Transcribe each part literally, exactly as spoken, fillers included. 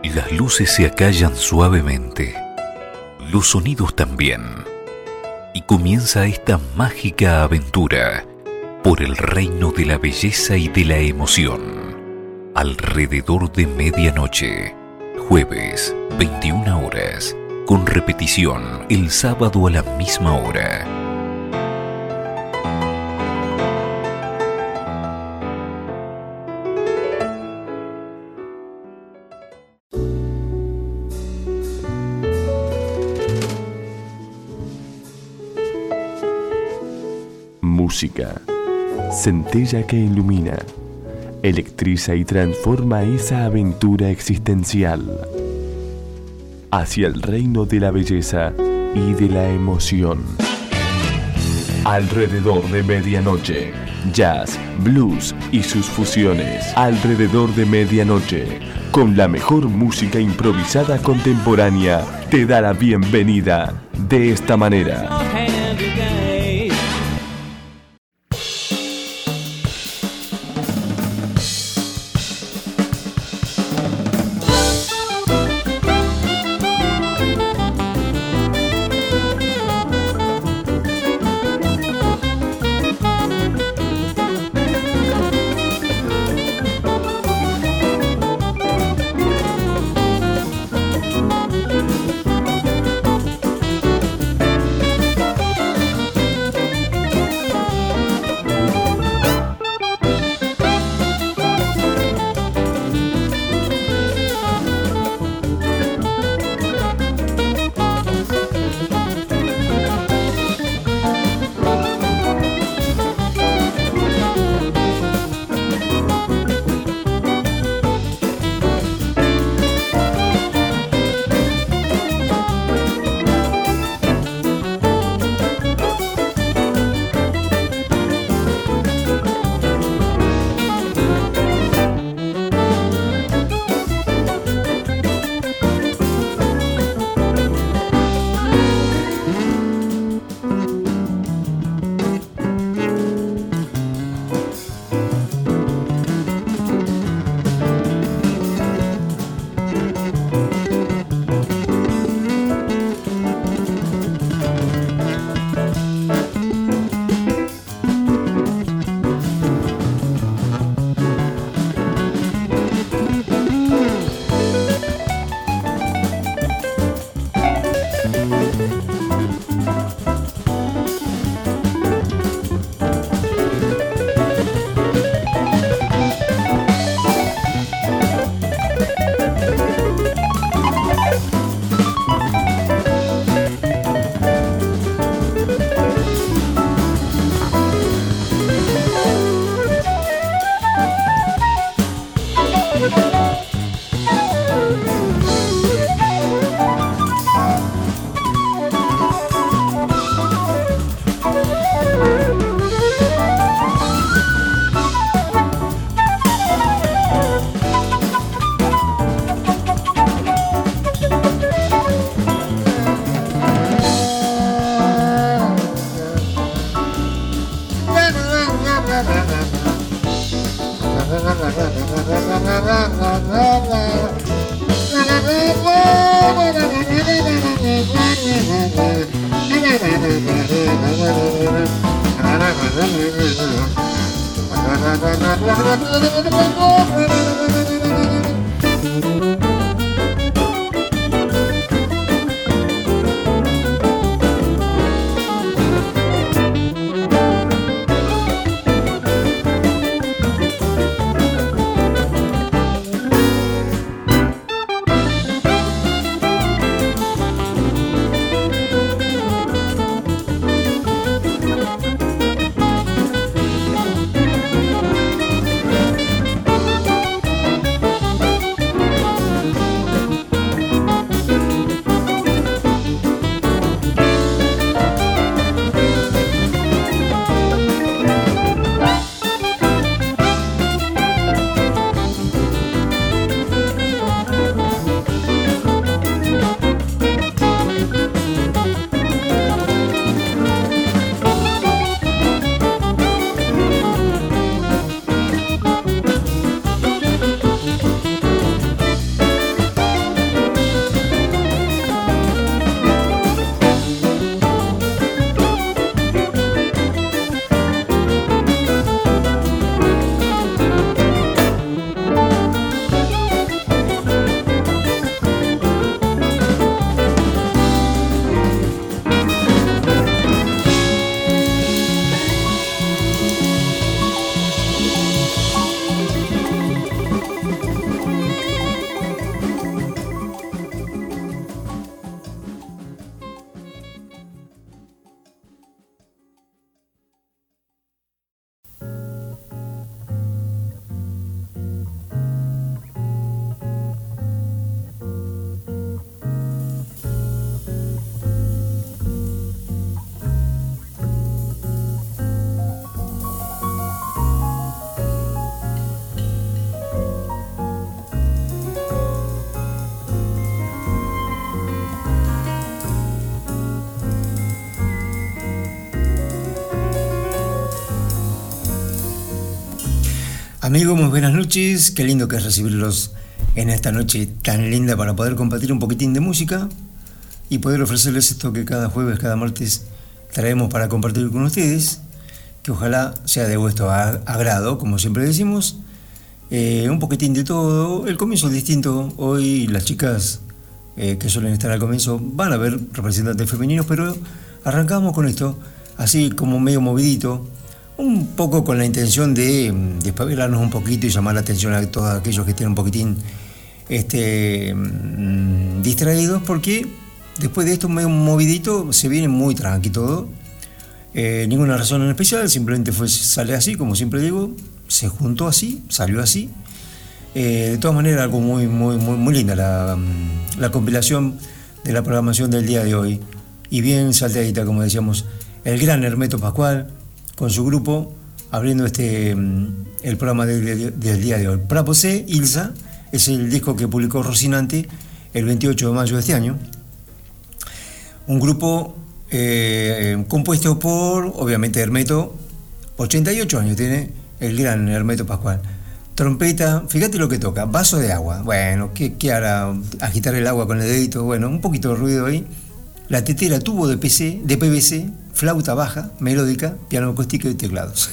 Las luces se acallan suavemente, los sonidos también, y comienza esta mágica aventura por el reino de la belleza y de la emoción. Alrededor de medianoche, jueves, veintiuna horas, con repetición el sábado a la misma hora. Música, centella que ilumina, electriza y transforma esa aventura existencial hacia el reino de la belleza y de la emoción. Alrededor de medianoche, jazz, blues y sus fusiones. Alrededor de medianoche, con la mejor música improvisada contemporánea, te da la bienvenida de esta manera. Amigos, muy buenas noches. Qué lindo que es recibirlos en esta noche tan linda para poder compartir un poquitín de música y poder ofrecerles esto que cada jueves, cada martes traemos para compartir con ustedes, que ojalá sea de vuestro agrado, como siempre decimos. Eh, un poquitín de todo. El comienzo es distinto. Hoy las chicas eh, que suelen estar al comienzo van a ver representantes femeninos, pero arrancamos con esto, así como medio movidito, un poco con la intención de despabilarnos un poquito y llamar la atención a todos aquellos que estén un poquitín este, mmm, distraídos, porque después de esto medio movidito se viene muy tranqui todo. Eh, ninguna razón en especial, simplemente fue, sale así, como siempre digo, se juntó así, salió así. Eh, de todas maneras, algo muy, muy, muy, muy linda la, la compilación de la programación del día de hoy. Y bien salteadita, como decíamos, el gran Hermeto Pascual con su grupo abriendo este el programa de, de, del día de hoy. Praposé, Ilsa, es el disco que publicó Rocinante el veintiocho de mayo de este año. Un grupo eh, compuesto por, obviamente, Hermeto, ochenta y ocho años tiene el gran Hermeto Pascual. Trompeta, fíjate lo que toca, vaso de agua. Bueno, ¿qué, qué hará? Agitar el agua con el dedito, bueno, un poquito de ruido ahí. La tetera, tubo de, P C, de P V C, flauta baja, melódica, piano acústico y teclados.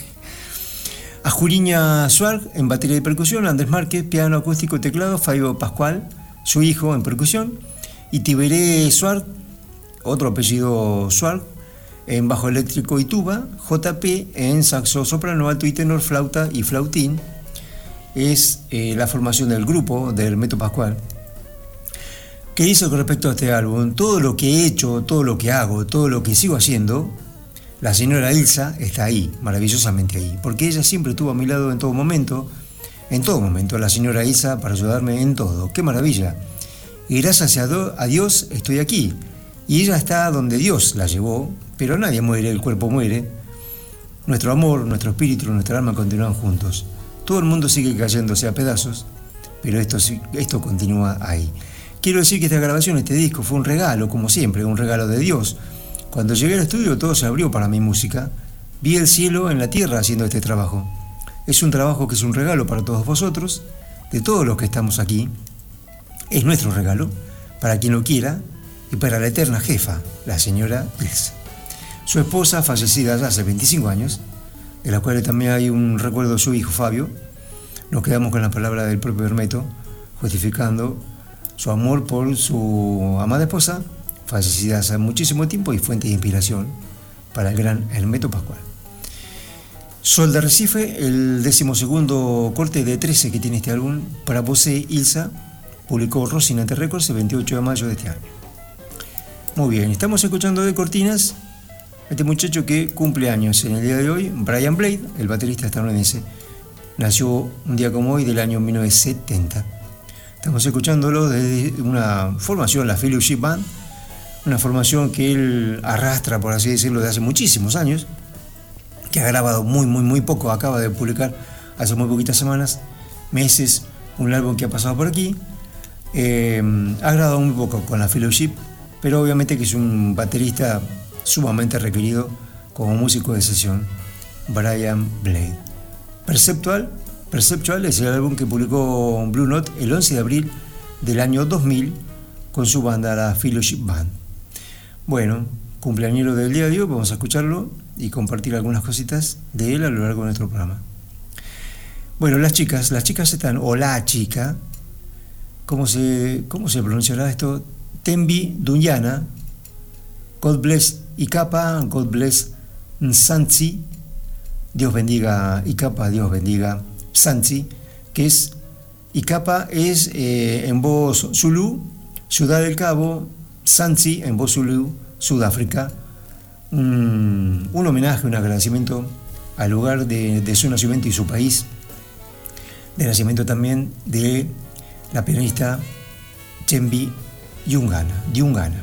Ajuriña Suarg en batería y percusión, Andrés Márquez, piano acústico y teclado, Fabio Pascual, su hijo, en percusión, y Tiberé Suarg, otro apellido Suarg, en bajo eléctrico y tuba, J P en saxo soprano, alto y tenor, flauta y flautín. Es eh, la formación del grupo de Hermeto Pascual. ¿Qué dice con respecto a este álbum? Todo lo que he hecho, todo lo que hago, todo lo que sigo haciendo, la señora Ilsa está ahí, maravillosamente ahí, porque ella siempre estuvo a mi lado en todo momento, en todo momento, la señora Ilsa para ayudarme en todo. ¡Qué maravilla! Y gracias a Dios estoy aquí. Y ella está donde Dios la llevó, pero nadie muere, el cuerpo muere. Nuestro amor, nuestro espíritu, nuestra alma continúan juntos. Todo el mundo sigue cayéndose a pedazos, pero esto, esto continúa ahí. Quiero decir que esta grabación, este disco, fue un regalo, como siempre, un regalo de Dios. Cuando llegué al estudio todo se abrió para mi música. Vi el cielo en la tierra haciendo este trabajo. Es un trabajo que es un regalo para todos vosotros, de todos los que estamos aquí. Es nuestro regalo, para quien lo quiera, y para la eterna jefa, la señora Ilsa. Su esposa, fallecida ya hace veinticinco años, de la cual también hay un recuerdo de su hijo Fabio. Nos quedamos con la palabra del propio Hermeto, justificando su amor por su amada esposa, fallecida hace muchísimo tiempo y fuente de inspiración para el gran Hermeto Pascual. Sol de Recife, el decimosegundo corte de trece que tiene este álbum, para Praposé, Ilsa, publicó Rocinante Records el veintiocho de mayo de este año. Muy bien, estamos escuchando de cortinas este muchacho que cumple años en el día de hoy, Brian Blade, el baterista estadounidense. Nació un día como hoy del año mil novecientos setenta. Estamos escuchándolo desde una formación, la Fellowship Band, una formación que él arrastra, por así decirlo, de hace muchísimos años, que ha grabado muy, muy, muy poco, acaba de publicar hace muy poquitas semanas, meses, un álbum que ha pasado por aquí. Eh, ha grabado muy poco con la Fellowship, pero obviamente que es un baterista sumamente requerido como músico de sesión, Brian Blade. Perceptual, Perceptual es el álbum que publicó Blue Note el once de abril del año dos mil con su banda, la Fellowship Band. Bueno, cumpleañero del día de hoy, vamos a escucharlo y compartir algunas cositas de él a lo largo de nuestro programa. Bueno, las chicas, las chicas están, o la chica, ¿cómo se, cómo se pronunciará esto? Tembi Dunyana, God bless Icapa, God bless Sansi, Dios bendiga Icapa, Dios bendiga Sansi, que es, Icapa es eh, en voz Zulu, Ciudad del Cabo, Sansi en voz Zulu, Sudáfrica. Un, un homenaje, un agradecimiento al lugar de, de su nacimiento y su país, de nacimiento también de la pianista Tembi Dunyana, Dunyana.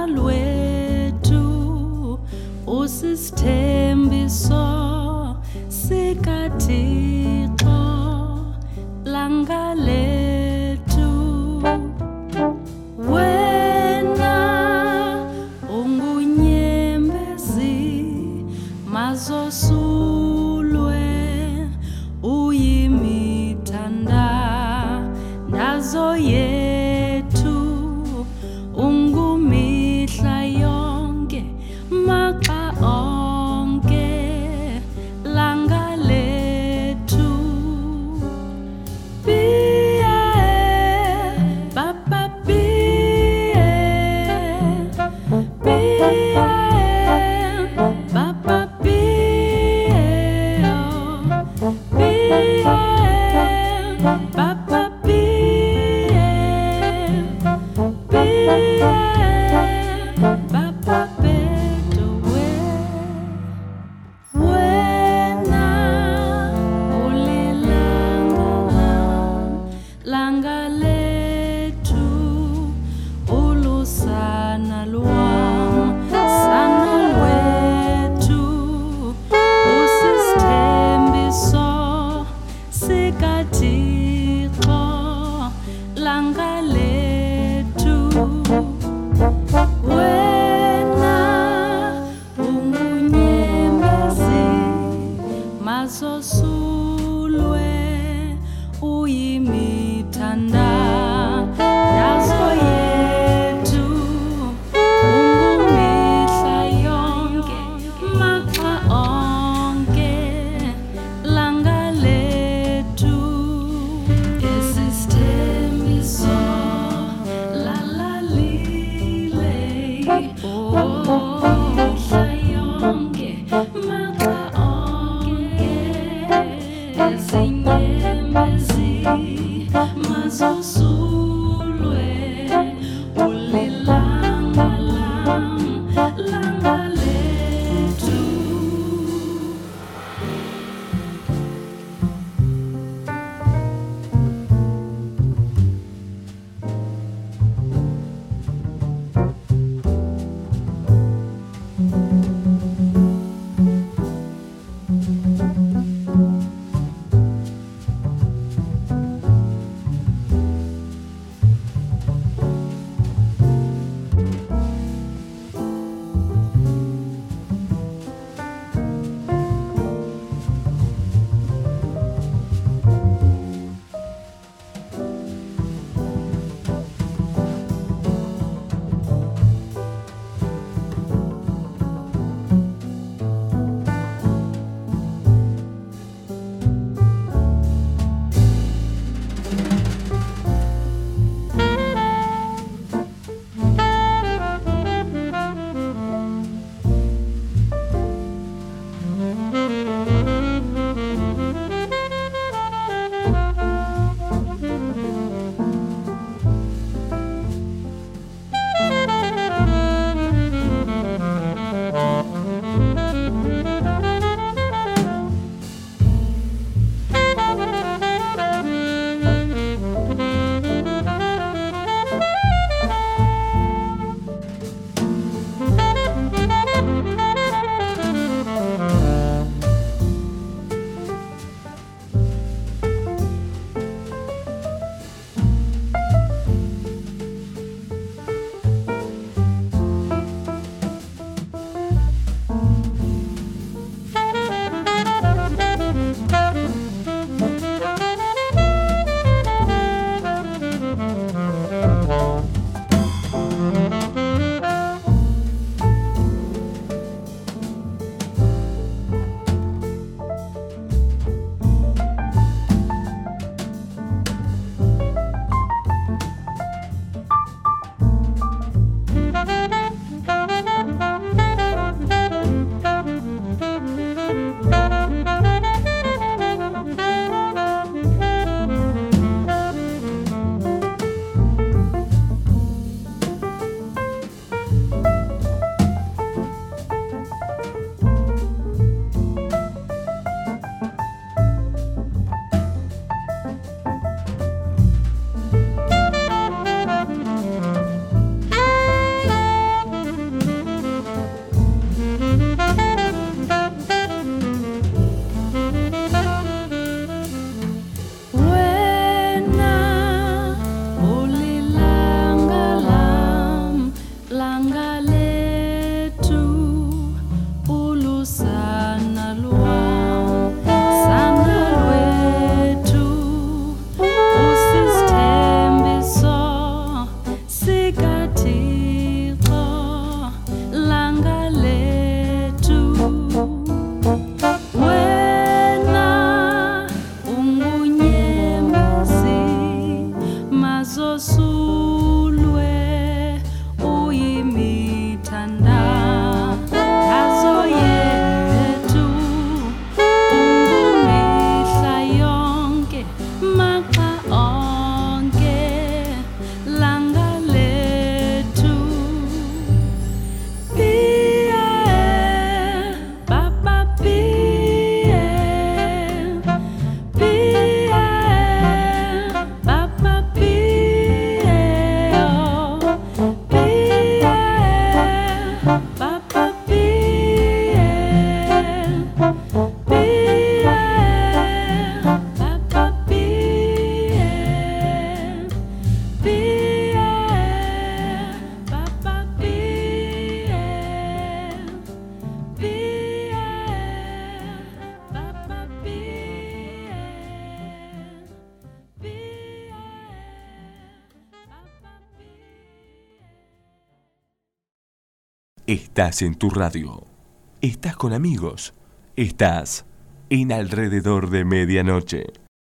lwethu usisithembiso sikaThixo langa lethu. Wena ungunyembezi mazosulwe uyimitanda ndazo yethu ungumihla yonke maxa onke langa lethu. Pia Estás en tu radio. Estás con amigos. Estás en Alrededor de Medianoche.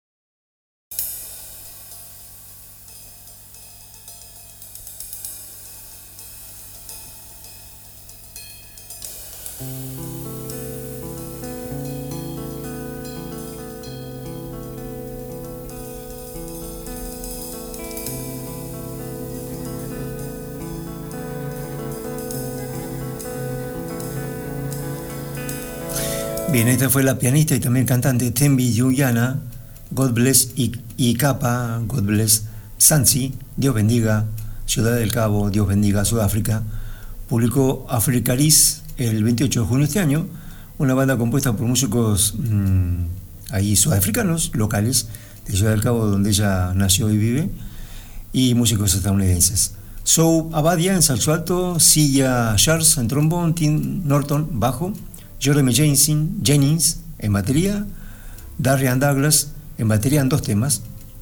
Bien, esta fue la pianista y también cantante Thembi Diunyana, God Bless Ikapa, God Bless Mzansi, Dios bendiga Ciudad del Cabo, Dios bendiga Sudáfrica. Publicó Africaris el veintiocho de junio de este año, una banda compuesta por músicos mmm, ahí sudafricanos, locales, de Ciudad del Cabo, donde ella nació y vive, y músicos estadounidenses. Sou Abadia en saxo alto, Silla Charles en trombón, Tim Norton bajo, Jeremy Jennings en batería, Darian Douglas en batería en dos temas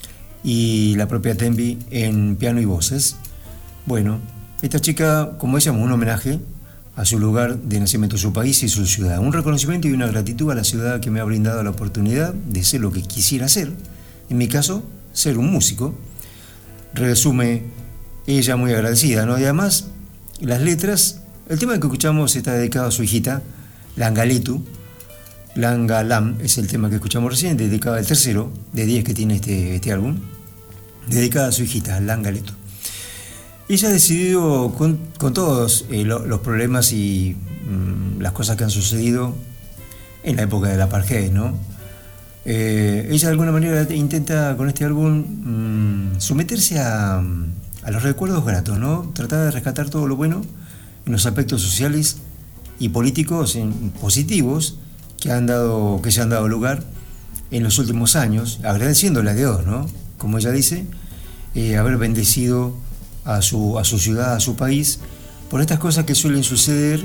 y la propia Thembi en piano y voces. Bueno, esta chica, como decíamos, un homenaje a su lugar de nacimiento, su país y su ciudad, un reconocimiento y una gratitud a la ciudad que me ha brindado la oportunidad de ser lo que quisiera ser, en mi caso, ser un músico. Resume ella muy agradecida, ¿no? Y además, las letras, el tema que escuchamos está dedicado a su hijita, Langaletu. Langalam es el tema que escuchamos recién, dedicado al tercero de diez que tiene este, este álbum, dedicada a su hijita, Langaletu. Ella ha decidido, con, con todos eh, lo, los problemas y mmm, las cosas que han sucedido en la época del apartheid, ¿no? Eh, ella de alguna manera intenta con este álbum mmm, someterse a, a los recuerdos gratos, ¿no? Tratar de rescatar todo lo bueno en los aspectos sociales y políticos positivos que, han dado, que se han dado lugar en los últimos años, agradeciéndole a Dios, ¿no? Como ella dice, eh, haber bendecido a su, a su ciudad, a su país, por estas cosas que suelen suceder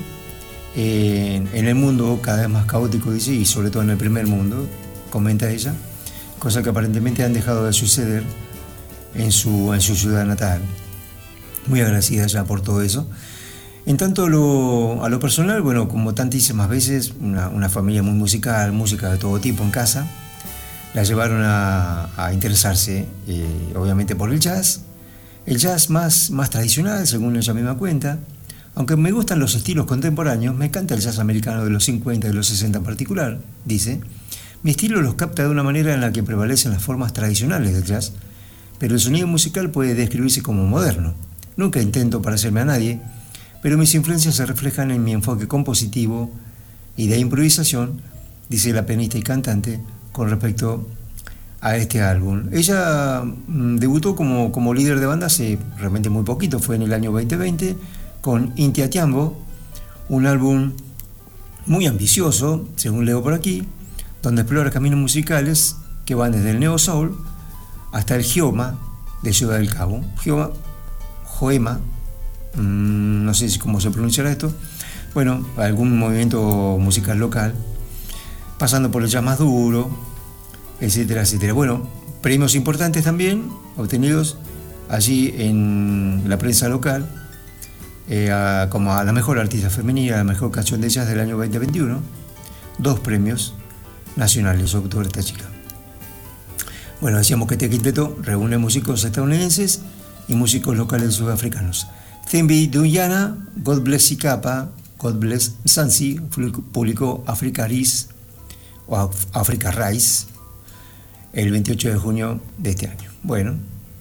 eh, en, en el mundo cada vez más caótico, dice, y sobre todo en el primer mundo, comenta ella, cosas que aparentemente han dejado de suceder en su, en su ciudad natal. Muy agradecida ya por todo eso. En tanto a lo, a lo personal, bueno, como tantísimas veces, una, una familia muy musical, música de todo tipo en casa, la llevaron a, a interesarse, eh, obviamente, por el jazz, el jazz más, más tradicional, según ella misma cuenta. Aunque me gustan los estilos contemporáneos, me encanta el jazz americano de los cincuenta y de los sesenta en particular, dice. Mi estilo los capta de una manera en la que prevalecen las formas tradicionales del jazz, pero el sonido musical puede describirse como moderno. Nunca intento parecerme a nadie, pero mis influencias se reflejan en mi enfoque compositivo y de improvisación, dice la pianista y cantante, con respecto a este álbum. Ella mmm, debutó como, como líder de banda hace realmente muy poquito, fue en el año veinte veinte, con Intia Tiambo, un álbum muy ambicioso, según leo por aquí, donde explora caminos musicales que van desde el Neo Soul hasta el Gioma de Ciudad del Cabo. Gioma, Joema, mmm, no sé cómo se pronunciará esto, bueno, algún movimiento musical local, pasando por el jazz más duro, etcétera, etcétera. Bueno, premios importantes también obtenidos allí en la prensa local, eh, a, como a la mejor artista femenina, a la mejor canción de jazz del año veinte veintiuno, dos premios nacionales obtuvo esta chica. Bueno, decíamos que este quinteto reúne músicos estadounidenses y músicos locales sudafricanos. Thembi Diunyana, God Bless Ikapa, God Bless Mzansi, publicó Africaris o Africa Rice el veintiocho de junio de este año. Bueno,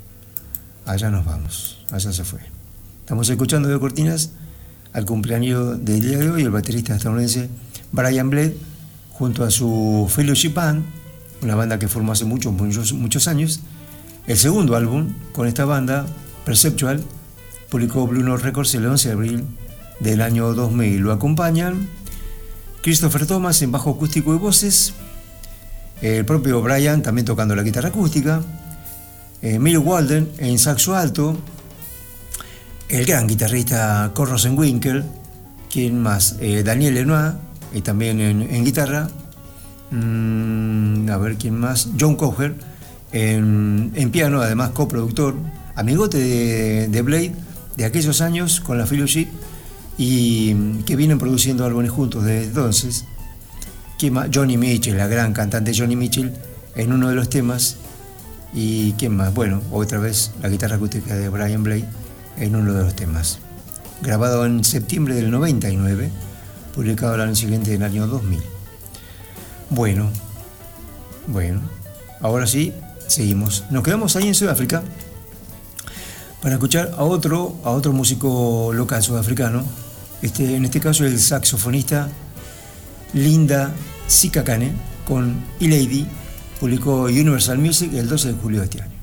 allá nos vamos, allá se fue. Estamos escuchando de cortinas al cumpleaños del día de hoy el baterista estadounidense Brian Blade, junto a su Fellowship Band, una banda que formó hace muchos, muchos, muchos años. El segundo álbum con esta banda, Perceptual, publicó Blue Note Records el once de abril del año dos mil. Lo acompañan Christopher Thomas en bajo acústico y voces, el propio Brian también tocando la guitarra acústica, eh, Mill Walden en saxo alto, el gran guitarrista Kurt Rosenwinkel, quien más, eh, Daniel Lenoir, y también en, en guitarra, mm, a ver quién más, John Coger en, en piano, además coproductor, amigote de, de Blade de aquellos años con la Fellowship, y que vienen produciendo álbumes juntos desde entonces. Que Johnny Mitchell, la gran cantante Johnny Mitchell, en uno de los temas. Y quién más, bueno, otra vez la guitarra acústica de Brian Blade en uno de los temas. Grabado en septiembre del noventa y nueve, publicado el año siguiente, del año dos mil. Bueno, bueno, ahora sí, seguimos. Nos quedamos ahí en Sudáfrica para escuchar a otro, a otro músico local sudafricano. Este, en este caso el saxofonista Linda Sikakane con E-Lady, publicó Universal Music el doce de julio de este año.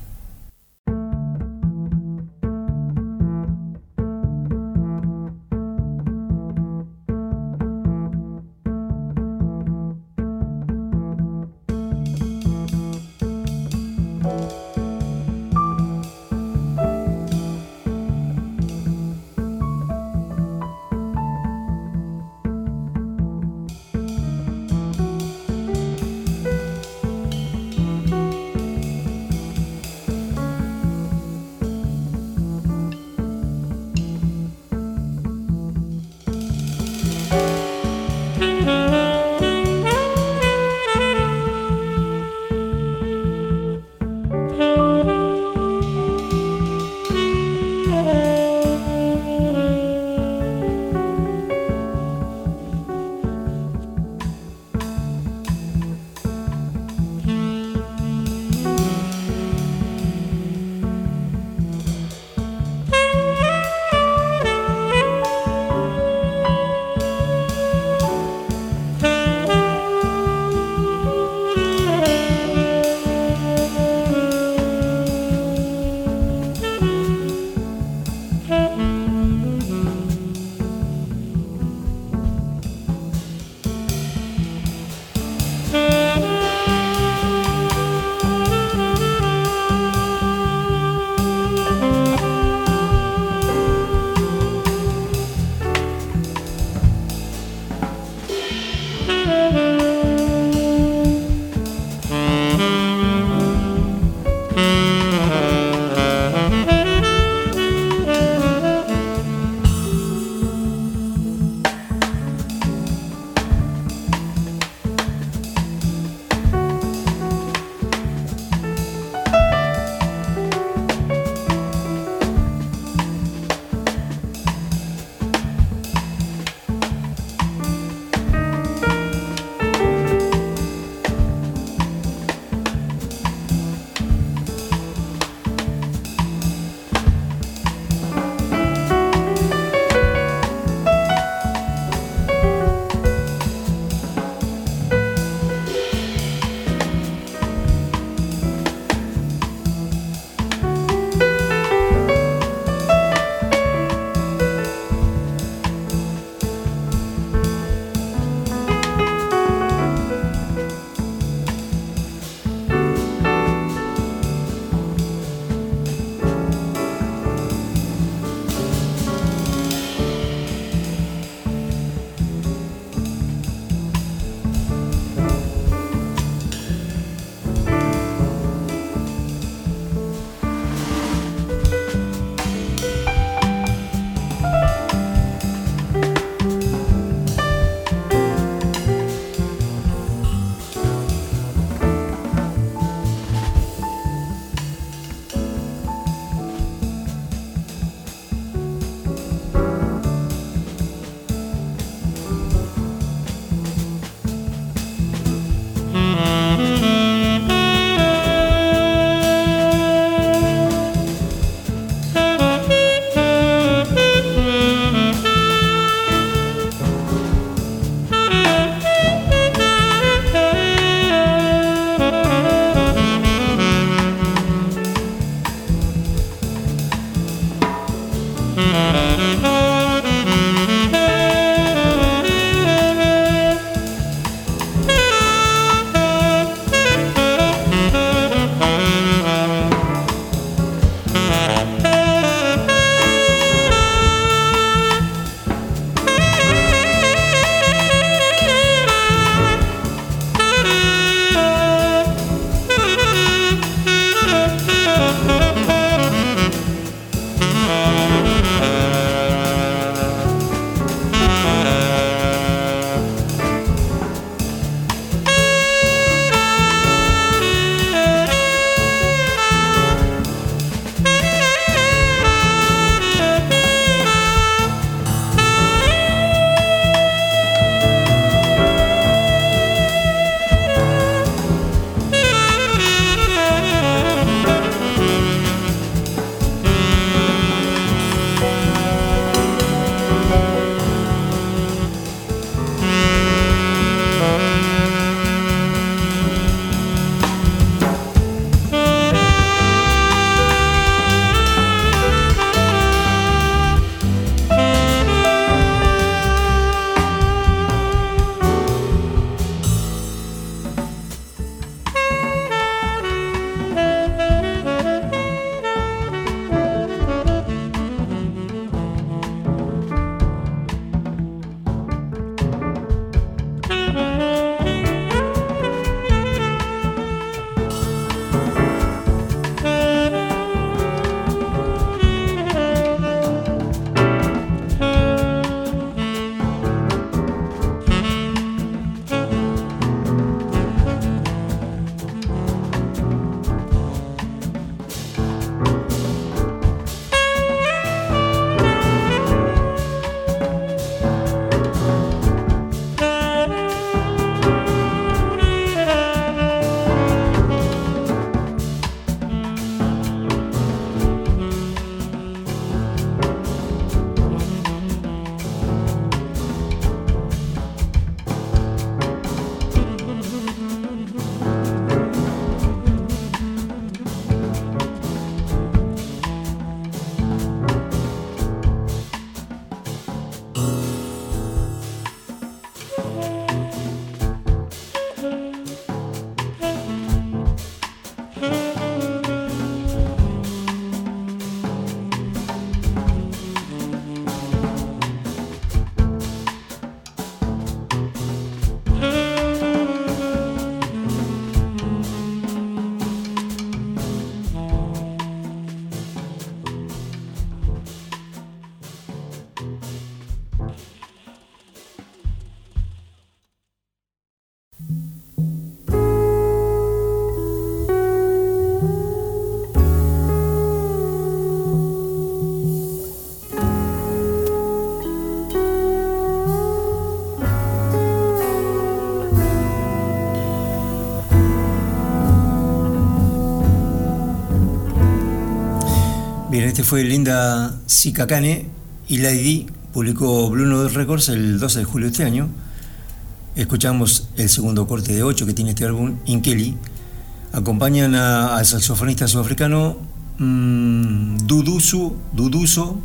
este fue Linda Sikakane y Lady, publicó Blue Note Records el doce de julio de este año. Escuchamos el segundo corte de ocho que tiene este álbum, Inkeli. Acompañan a, al saxofonista sudafricano mmm, Duduso, Duduso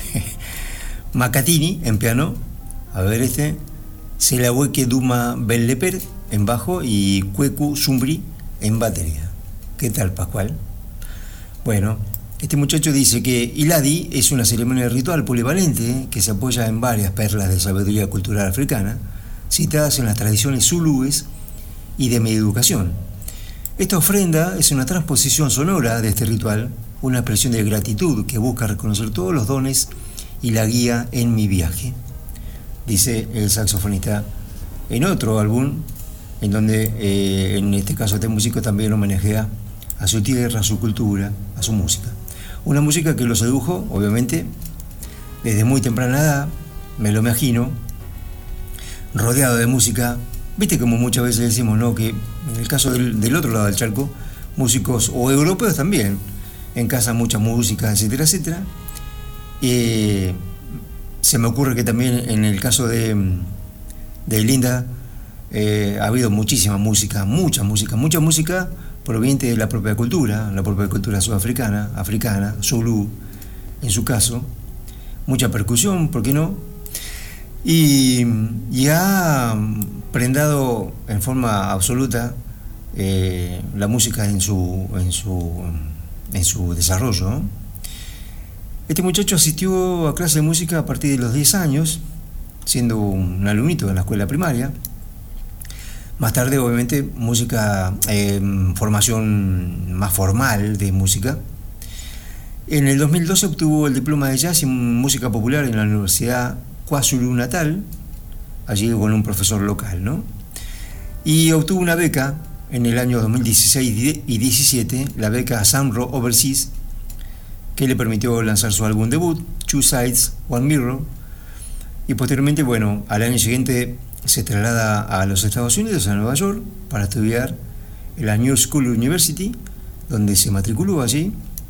Makatini en piano. A ver este. Selaweke Duma Belleper en bajo y Kweku Sumbri en batería. ¿Qué tal, Pascual? Bueno, este muchacho dice que Iladi es una ceremonia ritual polivalente que se apoya en varias perlas de sabiduría cultural africana, citadas en las tradiciones zulúes y de mi educación. Esta ofrenda es una transposición sonora de este ritual, una expresión de gratitud que busca reconocer todos los dones y la guía en mi viaje, dice el saxofonista en otro álbum, en donde eh, en este caso este músico también homenajea a su tierra, a su cultura, a su música. Una música que lo sedujo, obviamente, desde muy temprana edad, me lo imagino, rodeado de música. Viste como muchas veces decimos, ¿no?, que en el caso del, del otro lado del charco, músicos, o europeos también, en casa mucha música, etcétera, etcétera. Eh, se me ocurre que también en el caso de, de Linda eh, ha habido muchísima música, mucha música, mucha música proveniente de la propia cultura, la propia cultura sudafricana, africana, zulú, en su caso, mucha percusión, ¿por qué no? Y, y ha prendado en forma absoluta eh, la música en su, en su, en su desarrollo, ¿no? Este muchacho asistió a clase de música a partir de los diez años, siendo un alumnito en la escuela primaria. Más tarde, obviamente, música, eh, formación más formal de música. En el dos mil doce obtuvo el diploma de jazz en música popular en la Universidad KwaZulu-Natal, allí con un profesor local, ¿no? Y obtuvo una beca en el año dos mil dieciséis y diecisiete, la beca Samro Overseas, que le permitió lanzar su álbum debut, Two Sides, One Mirror. Y posteriormente, bueno, al año siguiente se traslada a los Estados Unidos, a Nueva York, para estudiar en la New School University, donde se matriculó allí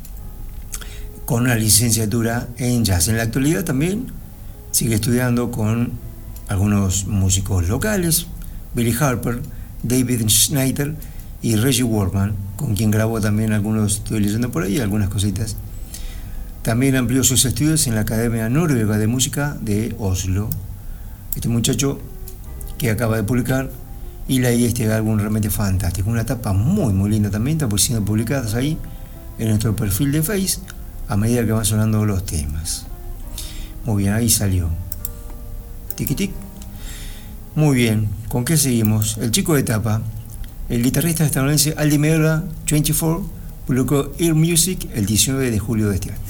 con una licenciatura en jazz. En la actualidad también sigue estudiando con algunos músicos locales, Billy Harper, David Schneider y Reggie Workman, con quien grabó también algunos, estoy leyendo por ahí, algunas cositas. También amplió sus estudios en la Academia Noruega de Música de Oslo. Este muchacho que acaba de publicar y leí este álbum realmente fantástico, una tapa muy muy linda también, está siendo publicadas ahí en nuestro perfil de Face a medida que van sonando los temas. Muy bien, ahí salió. Tiki tic. Muy bien, ¿con qué seguimos? El chico de tapa, el guitarrista estadounidense Aldi Meola veinticuatro, publicó Ear Music el diecinueve de julio de este año.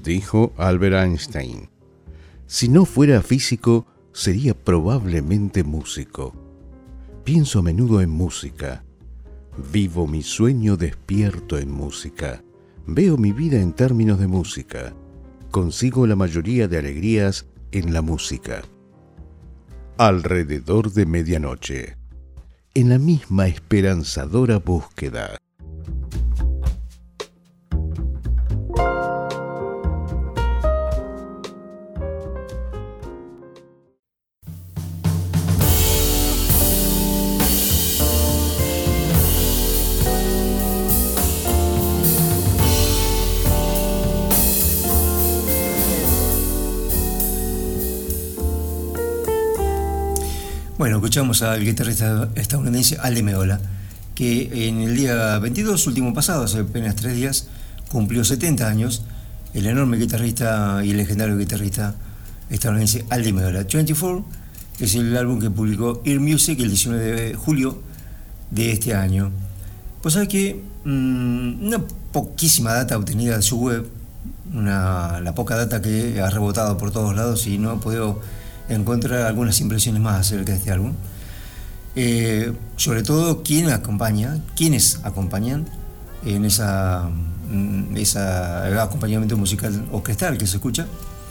Dijo Albert Einstein: si no fuera físico, sería probablemente músico. Pienso a menudo en música. Vivo mi sueño despierto en música. Veo mi vida en términos de música. Consigo la mayoría de alegrías en la música. Alrededor de medianoche. En la misma esperanzadora búsqueda. Bueno, escuchamos al guitarrista estadounidense Al Di Meola, que en el día veintidós, último pasado, hace apenas tres días, cumplió setenta años, el enorme guitarrista y legendario guitarrista estadounidense Al Di Meola. veinticuatro es el álbum que publicó Ear Music el diecinueve de julio de este año. Pues sabes que mmm, una poquísima data obtenida de su web, una, la poca data que ha rebotado por todos lados y no he podido encontrar algunas impresiones más acerca de este álbum. Eh, sobre todo quién acompaña, quiénes acompañan en esa, esa acompañamiento musical orquestal que se escucha.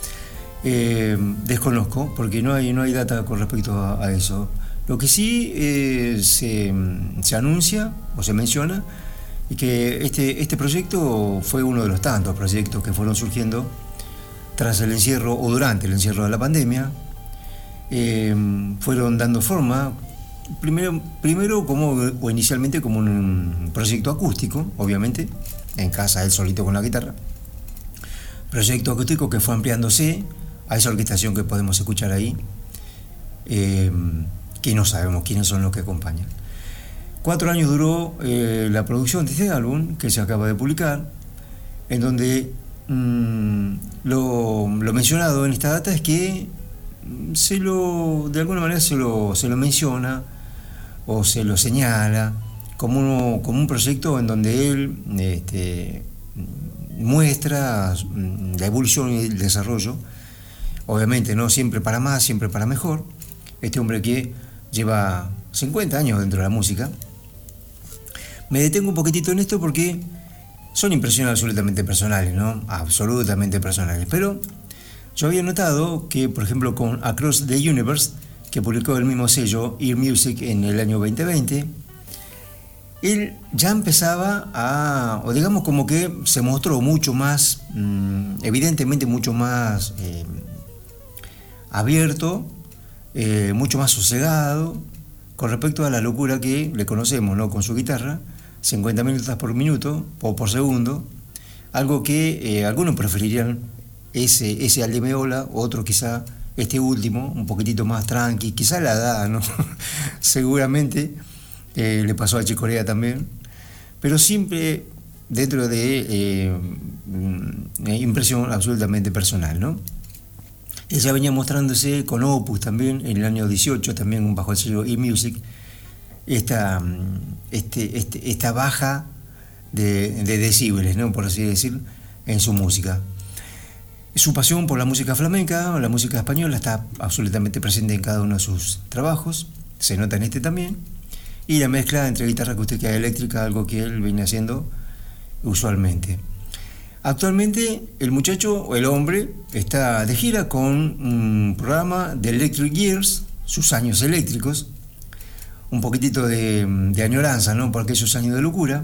Eh, desconozco porque no hay, no hay data con respecto a, a eso. Lo que sí eh, se, se anuncia o se menciona es que este, este proyecto fue uno de los tantos proyectos que fueron surgiendo tras el encierro o durante el encierro de la pandemia. Eh, fueron dando forma primero, primero como o inicialmente como un proyecto acústico, obviamente en casa él solito con la guitarra, proyecto acústico que fue ampliándose a esa orquestación que podemos escuchar ahí, eh, que no sabemos quiénes son los que acompañan. Cuatro años duró eh, la producción de este álbum que se acaba de publicar, en donde mmm, lo, lo mencionado en esta data es que se lo, de alguna manera se lo, se lo menciona o se lo señala como, uno, como un proyecto en donde él este, muestra la evolución y el desarrollo, obviamente no siempre para más, siempre para mejor. Este hombre que lleva cincuenta años dentro de la música. Me detengo un poquitito en esto porque son impresiones absolutamente personales, ¿no? Absolutamente personales, pero yo había notado que, por ejemplo, con Across the Universe, que publicó el mismo sello Ear Music en el año veinte veinte, él ya empezaba a, o digamos como que se mostró mucho más, mmm, evidentemente mucho más eh, abierto, eh, mucho más sosegado, con respecto a la locura que le conocemos, ¿no? Con su guitarra, cincuenta mil notas por minuto o por segundo, algo que eh, algunos preferirían ese, ese Al Di Meola, otro quizá este último, un poquitito más tranqui, quizá la edad, ¿no? Seguramente eh, le pasó a Chick Corea también, pero siempre dentro de eh, una impresión absolutamente personal, ¿no? Ella venía mostrándose con Opus también en el año dieciocho, también bajo el sello Ear Music, esta, este, este, esta baja de, de decibeles, ¿no? Por así decir, en su música. Su pasión por la música flamenca, la música española, está absolutamente presente en cada uno de sus trabajos, se nota en este también, y la mezcla entre guitarra acústica y eléctrica, algo que él viene haciendo usualmente. Actualmente el muchacho, o el hombre, está de gira con un programa de Electric Years, sus años eléctricos, un poquitito de, de añoranza, ¿no? Por aquellos años de locura,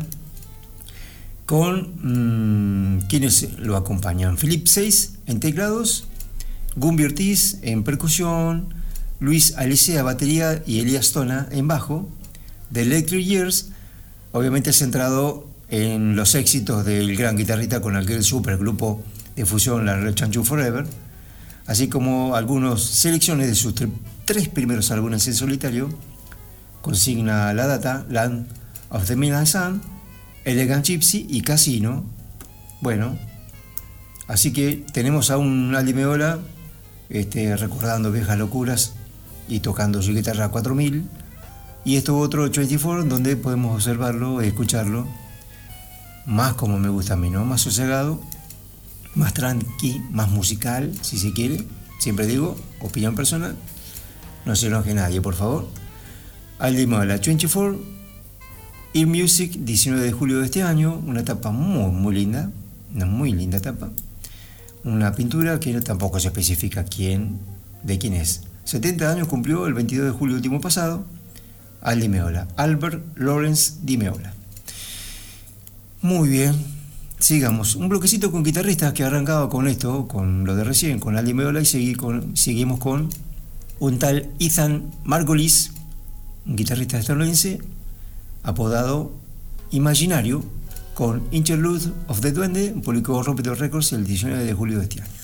con mmm, quienes lo acompañan: Philip Seyss en teclados, Gumby Ortiz en percusión, Luis Alicea batería y Elías Tona en bajo. The Electric Years, obviamente centrado en los éxitos del gran guitarrista con aquel supergrupo de fusión, la Red Chanchu Forever, así como algunas selecciones de sus tre- tres primeros álbumes en solitario. Consigna la data: Land of the Midnight Sun, Elegant Gypsy y Casino. Bueno, así que tenemos a un Al Di Meola este, recordando viejas locuras y tocando su guitarra cuatro mil, y esto otro veinticuatro donde podemos observarlo y escucharlo más como me gusta a mí, ¿no? Más sosegado, más tranqui, más musical, si se quiere. Siempre digo, opinión personal, no se enoje nadie, por favor. Aldi Meola veinticuatro, Ear Music, diecinueve de julio de este año, una tapa muy, muy linda, una muy linda tapa. Una pintura que tampoco se especifica quién, de quién es. setenta años cumplió el veintidós de julio último pasado, Aldi Meola, Albert Lawrence Di Meola. Muy bien, sigamos. Un bloquecito con guitarristas que arrancaba con esto, con lo de recién, con Aldi Meola, y seguí con, seguimos con un tal Ethan Margolis, un guitarrista estadounidense, apodado Imaginario, con Interlude of the Duende, publicó Rópeto Records el diecinueve de julio de este año.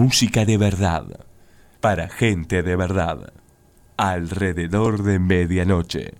música de verdad, para gente de verdad, alrededor de medianoche.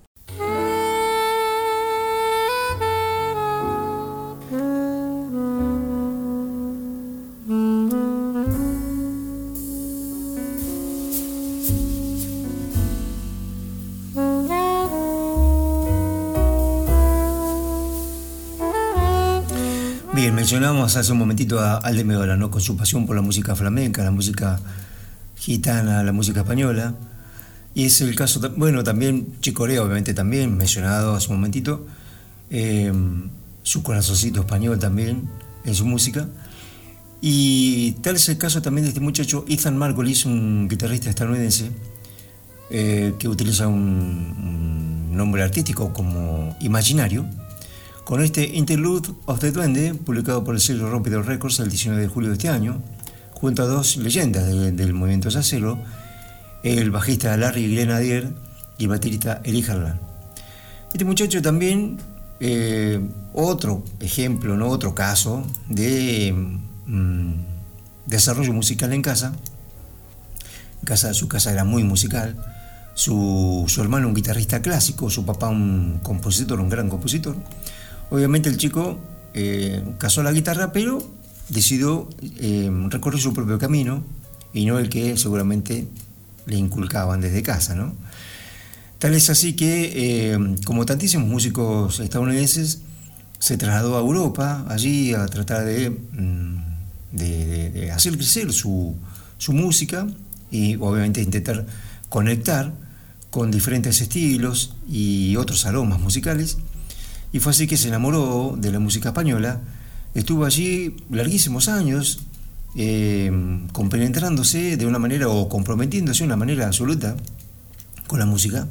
Bien, mencionamos hace un momentito a Alde Meola, ¿no? Con su pasión por la música flamenca, la música gitana, la música española. Y es el caso, bueno, también Chicorea, obviamente también, mencionado hace un momentito, eh, su corazoncito español también en su música. Y tal es el caso también de este muchacho Ethan Margolis, un guitarrista estadounidense, eh, que utiliza un, un nombre artístico como Imaginario, con este Interlude of the Duende, publicado por el sello Rompedor Records el diecinueve de julio de este año, junto a dos leyendas de, del movimiento jazzero, el bajista Larry Grenadier y el baterista Eric Harlan. Este muchacho también, eh, otro ejemplo, ¿no? Otro caso de mm, desarrollo musical en casa. En casa. Su casa era muy musical. Su, su hermano un guitarrista clásico, su papá un compositor, un gran compositor. Obviamente el chico eh, casó la guitarra, pero decidió eh, recorrer su propio camino y no el que seguramente le inculcaban desde casa, ¿no? Tal es así que, eh, como tantísimos músicos estadounidenses, se trasladó a Europa, allí a tratar de, de, de, de hacer crecer su, su música y obviamente intentar conectar con diferentes estilos y otros aromas musicales. Y fue así que se enamoró de la música española, estuvo allí larguísimos años, eh, compenetrándose de una manera o comprometiéndose de una manera absoluta con la música.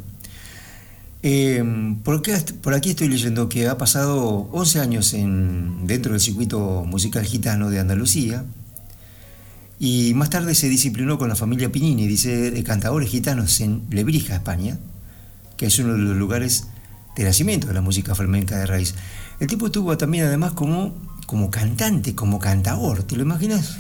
Eh, por, acá, por aquí estoy leyendo que ha pasado once años en, dentro del circuito musical gitano de Andalucía y más tarde se disciplinó con la familia Pignini, dice, de cantadores gitanos en Lebrija, España, que es uno de los lugares de nacimiento de la música flamenca de raíz. El tipo estuvo también además como, como cantante, como cantador, ¿te lo imaginas?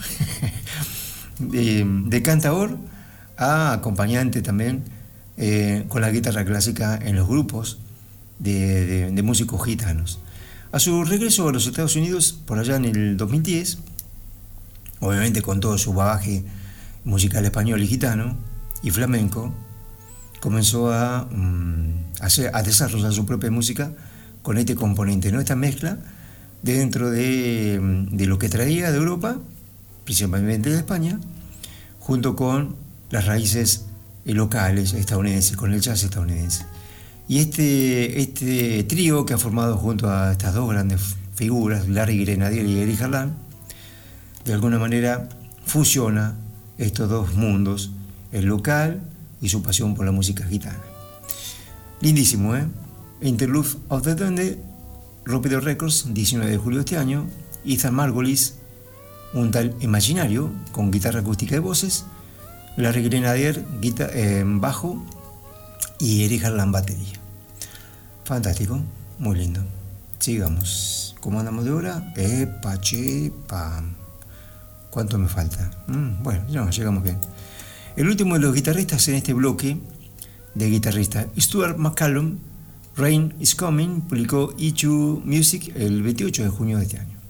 de, de cantador a acompañante también eh, con la guitarra clásica en los grupos de, de, de músicos gitanos. A su regreso a los Estados Unidos, por allá en el dos mil diez, obviamente con todo su bagaje musical español y gitano y flamenco, comenzó a, um, a, hacer, a desarrollar su propia música con este componente, ¿no? Esta mezcla dentro de, de lo que traía de Europa, principalmente de España, junto con las raíces locales estadounidenses, con el jazz estadounidense. Y este, este trío que ha formado junto a estas dos grandes figuras, Larry Grenadier y Eric Harlan, de alguna manera fusiona estos dos mundos, el local y su pasión por la música gitana. Lindísimo, ¿eh? Interlude of the Duende, Rompedor Records, diecinueve de julio de este año. Ethan Margolis, un tal Imaginario, con guitarra acústica y voces. Larry Grenadier, guitarra, eh, bajo. Y Eric Harlan, batería. Fantástico, muy lindo. Sigamos. ¿Cómo andamos de hora? Epa, che, pam. ¿Cuánto me falta? Mm, bueno, ya no, llegamos bien. El último de los guitarristas en este bloque de guitarrista, Stuart McCallum, Rain is Coming, publicó E dos Music el veintiocho de junio de este año.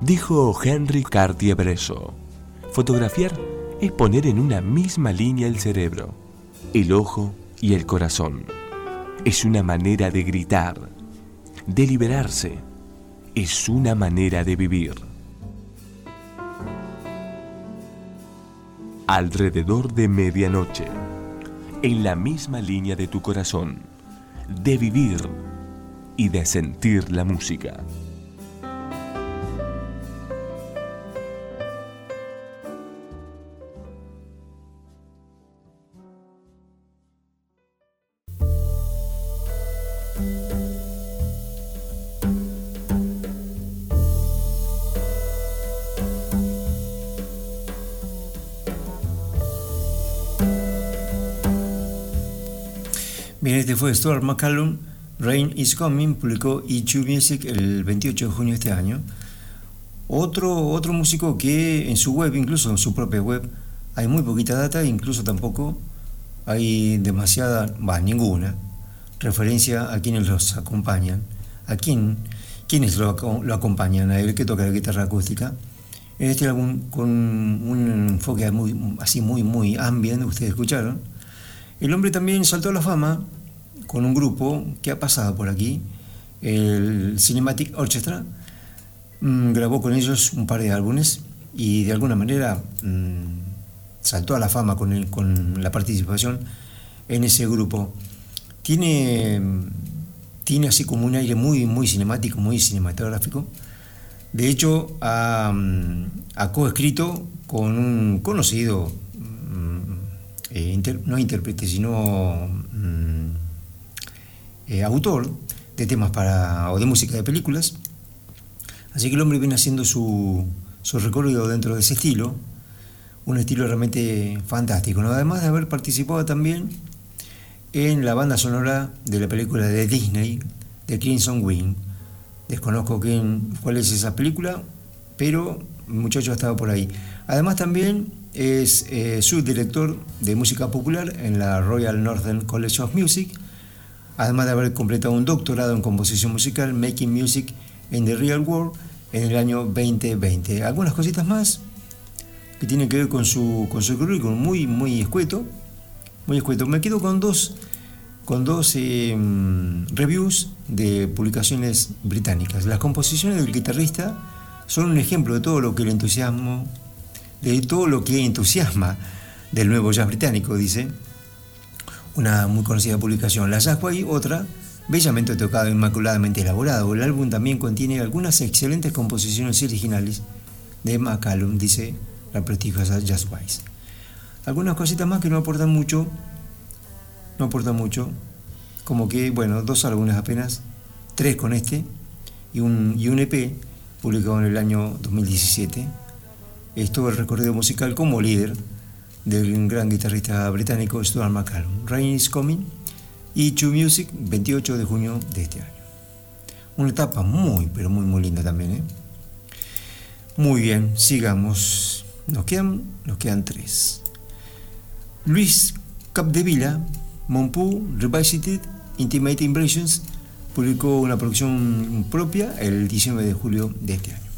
Dijo Henry Cartier-Bresson: fotografiar es poner en una misma línea el cerebro, el ojo y el corazón. Es una manera de gritar, de liberarse. Es una manera de vivir. Alrededor de medianoche, en la misma línea de tu corazón, de vivir y de sentir la música. Bien, este fue Stuart McCallum, Rain is Coming, publicó E dos Music el veintiocho de junio de este año. Otro, otro músico que en su web, incluso en su propia web, hay muy poquita data, incluso tampoco hay demasiada, va, ninguna referencia a quienes los acompañan, a quién, quienes lo, lo acompañan, a él que toca la guitarra acústica. En este álbum con un enfoque muy, así muy, muy ambient, ustedes escucharon. El hombre también saltó a la fama con un grupo que ha pasado por aquí, el Cinematic Orchestra. Mmm, grabó con ellos un par de álbumes y de alguna manera mmm, saltó a la fama con, el, con la participación en ese grupo. Tiene, tiene así como un aire muy, muy cinemático, muy cinematográfico. De hecho, ha, ha coescrito con un conocido, eh, inter, no intérprete, sino eh, autor de temas para, o de música de películas. Así que el hombre viene haciendo su, su recorrido dentro de ese estilo, un estilo realmente fantástico, ¿no? Además de haber participado también en la banda sonora de la película de Disney, de Crimson Wing. Desconozco quién, cuál es esa película, pero el muchacho ha estado por ahí. Además también es eh, subdirector de música popular en la Royal Northern College of Music, además de haber completado un doctorado en composición musical, Making Music in the Real World, en el año veinte veinte. Algunas cositas más que tienen que ver con su, con su currículum, muy, muy escueto, muy escueto. Me quedo con dos, con dos eh, reviews de publicaciones británicas. Las composiciones del guitarrista son un ejemplo de todo lo que el entusiasmo, de todo lo que entusiasma del nuevo jazz británico, dice una muy conocida publicación. La Jazzway, otra, bellamente tocado, inmaculadamente elaborado. El álbum también contiene algunas excelentes composiciones originales de McCallum, dice la prestigiosa Jazzway. Algunas cositas más que no aportan mucho, no aportan mucho, como que, bueno, dos álbumes apenas, tres con este, y un, y un E P publicado en el año dos mil diecisiete. Es todo el recorrido musical como líder del gran guitarrista británico Stuart McCallum. Rain is Coming, E dos Music, veintiocho de junio de este año. Una etapa muy, pero muy, muy linda también, ¿eh? Muy bien, sigamos. Nos quedan, nos quedan tres. Luis Capdevila, Monpou Revisited Intimate Impressions, publicó una producción propia el diecinueve de julio de este año.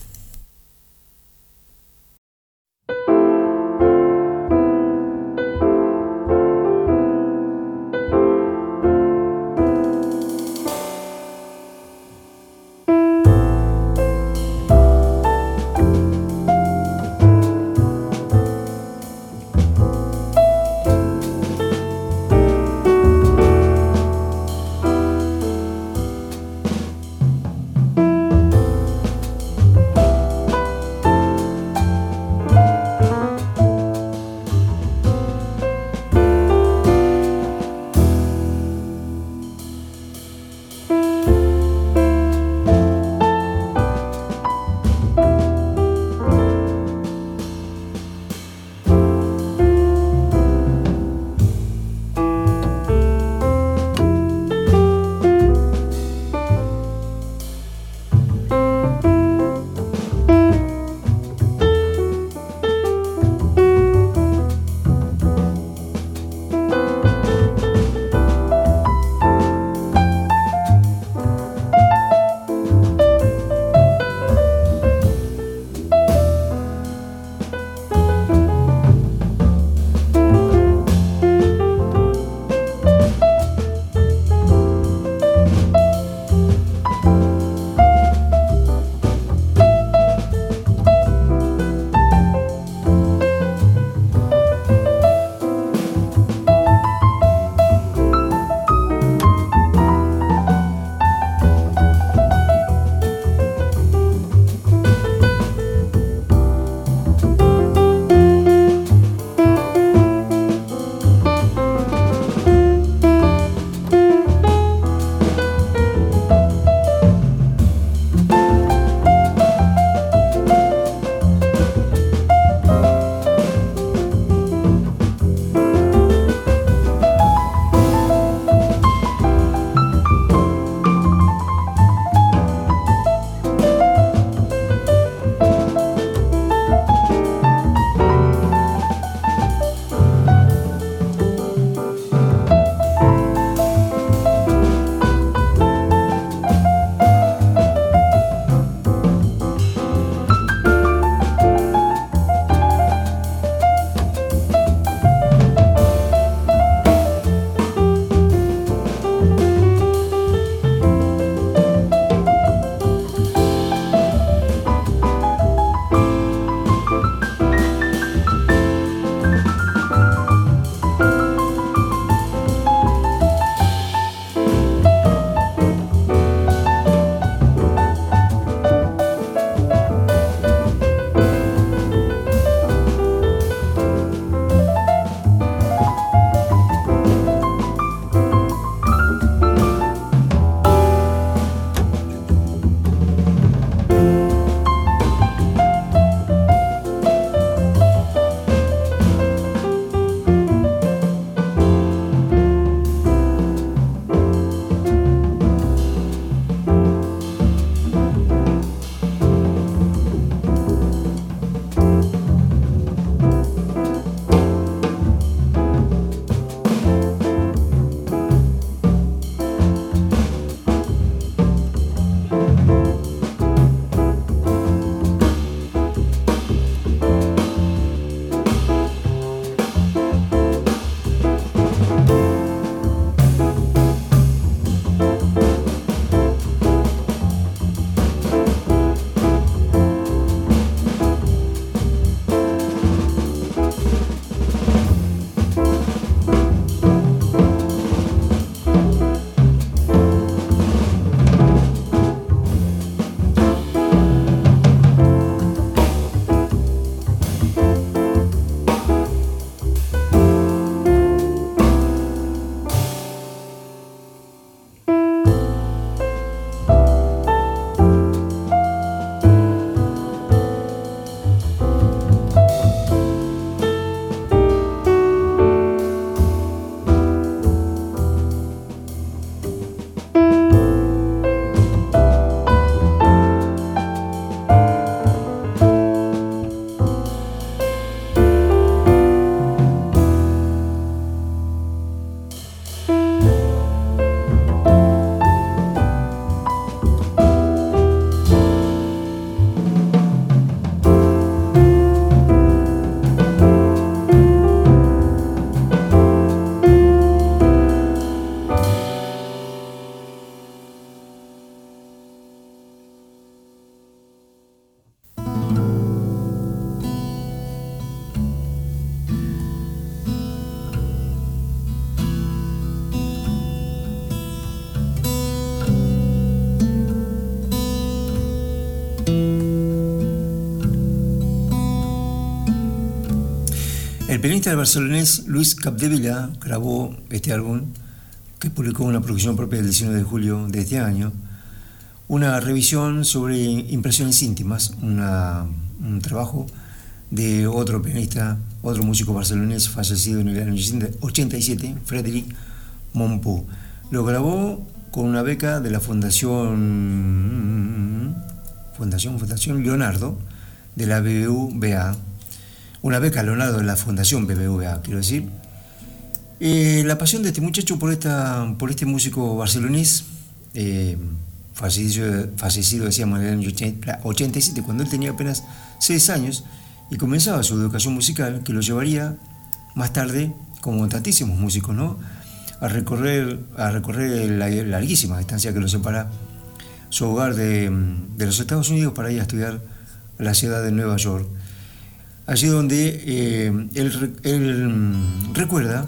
pianista barcelonés Luis Capdevila grabó este álbum, que publicó una producción propia el diecinueve de julio de este año, una revisión sobre impresiones íntimas, una, un trabajo de otro pianista, otro músico barcelonés fallecido en el año ochenta y siete, Frédéric Mompou. Lo grabó con una beca de la Fundación Fundación, Fundación Leonardo de la B B V A, una beca Leonardo de la Fundación B B V A, quiero decir. Eh, la pasión de este muchacho por, esta, por este músico barcelonés, eh, fallecido, fallecido, decíamos, en el año ochenta y siete, cuando él tenía apenas seis años, y comenzaba su educación musical, que lo llevaría más tarde, como tantísimos músicos, ¿no?, a recorrer, a recorrer la larguísima distancia que lo separa su hogar de, de los Estados Unidos para ir a estudiar a la ciudad de Nueva York. Allí donde eh, él, él recuerda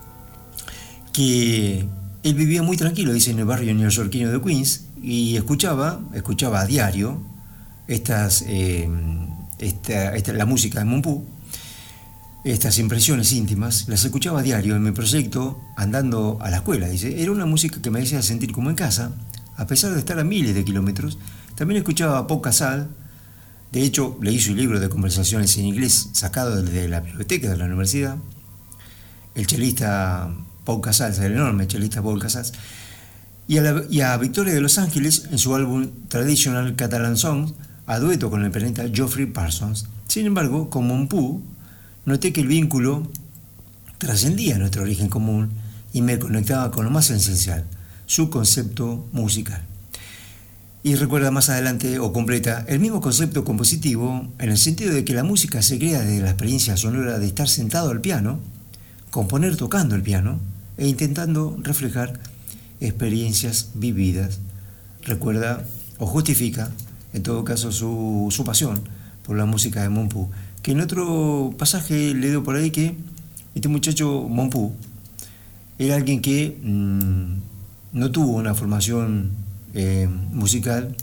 que él vivía muy tranquilo, dice, en el barrio neoyorquino de Queens, y escuchaba, escuchaba a diario estas, eh, esta, esta, la música de Mompou, estas impresiones íntimas, las escuchaba a diario en mi proyecto andando a la escuela. Dice, era una música que me hacía sentir como en casa, a pesar de estar a miles de kilómetros. También escuchaba a Pau Casals. De hecho, leí su libro de conversaciones en inglés sacado de la biblioteca de la universidad. El chelista Pau Casals, el enorme chelista Pau Casals. Y a, la, y a Victoria de Los Ángeles en su álbum Traditional Catalan Songs, a dueto con el pianista Geoffrey Parsons. Sin embargo, con Mompou, noté que el vínculo trascendía nuestro origen común y me conectaba con lo más esencial, su concepto musical. Y recuerda más adelante, o completa, el mismo concepto compositivo en el sentido de que la música se crea desde la experiencia sonora de estar sentado al piano, componer tocando el piano e intentando reflejar experiencias vividas. Recuerda o justifica, en todo caso, su, su pasión por la música de Mompou, que en otro pasaje le dio por ahí que este muchacho Mompou era alguien que mmm, no tuvo una formación eh, musical,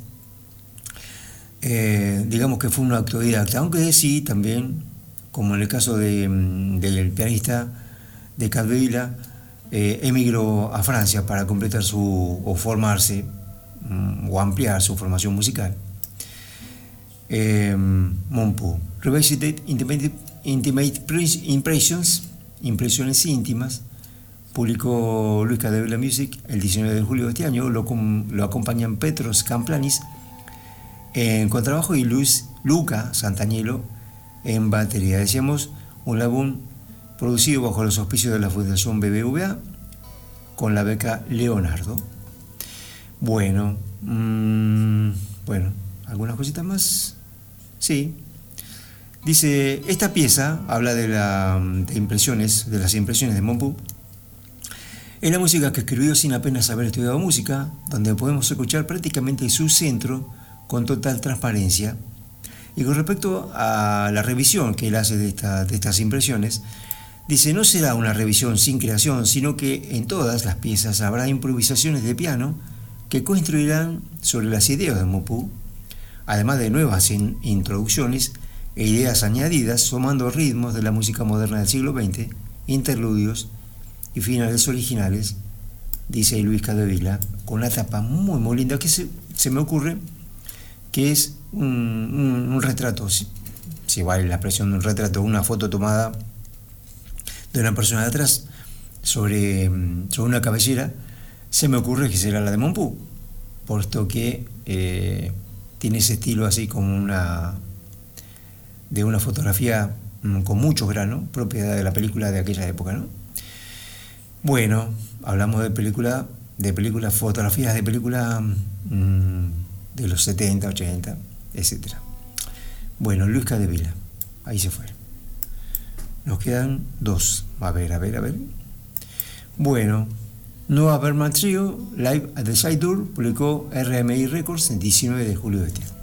eh, digamos que fue un autodidacta, aunque sí también, como en el caso de, del pianista de Capdevila, eh, emigró a Francia para completar su, o formarse, mmm, o ampliar su formación musical. Eh, Mompou, Revisited Intimate, Intimate Impressions, Impresiones íntimas, publicó Luis Capdevila Music el diecinueve de julio de este año. Lo, lo acompañan Petros Kamplanis en contrabajo y Luis Luca Santanielo en batería. Decíamos, un álbum producido bajo los auspicios de la Fundación B B V A con la beca Leonardo. Bueno, mmm, bueno, algunas cositas más. Sí. Dice, esta pieza habla de, la, de impresiones, de las impresiones de Mompou. Es la música que escribió sin apenas haber estudiado música, donde podemos escuchar prácticamente su centro con total transparencia. Y con respecto a la revisión que él hace de, esta, de estas impresiones, dice, no será una revisión sin creación, sino que en todas las piezas habrá improvisaciones de piano que construirán sobre las ideas de Mompou, además de nuevas in- introducciones e ideas añadidas, sumando ritmos de la música moderna del siglo veinte, interludios y finales originales, dice Luis Capdevila, con una tapa muy muy linda que se, se me ocurre que es un, un, un retrato, si, si vale la expresión de un retrato, una foto tomada de una persona de atrás sobre, sobre una cabellera. Se me ocurre que será la de Mompou, puesto que eh, tiene ese estilo así como una de una fotografía mmm, con muchos granos, propiedad de la película de aquella época, ¿no? Bueno, hablamos de película, de películas, fotografías de película mmm, de los setenta, ochenta, etcétera. Bueno, Luis Capdevila, ahí se fue. Nos quedan dos. A ver, a ver, a ver. Bueno, Noah Berman Trio, Live at the Side Tour, publicó R M I Records el diecinueve de julio de este año.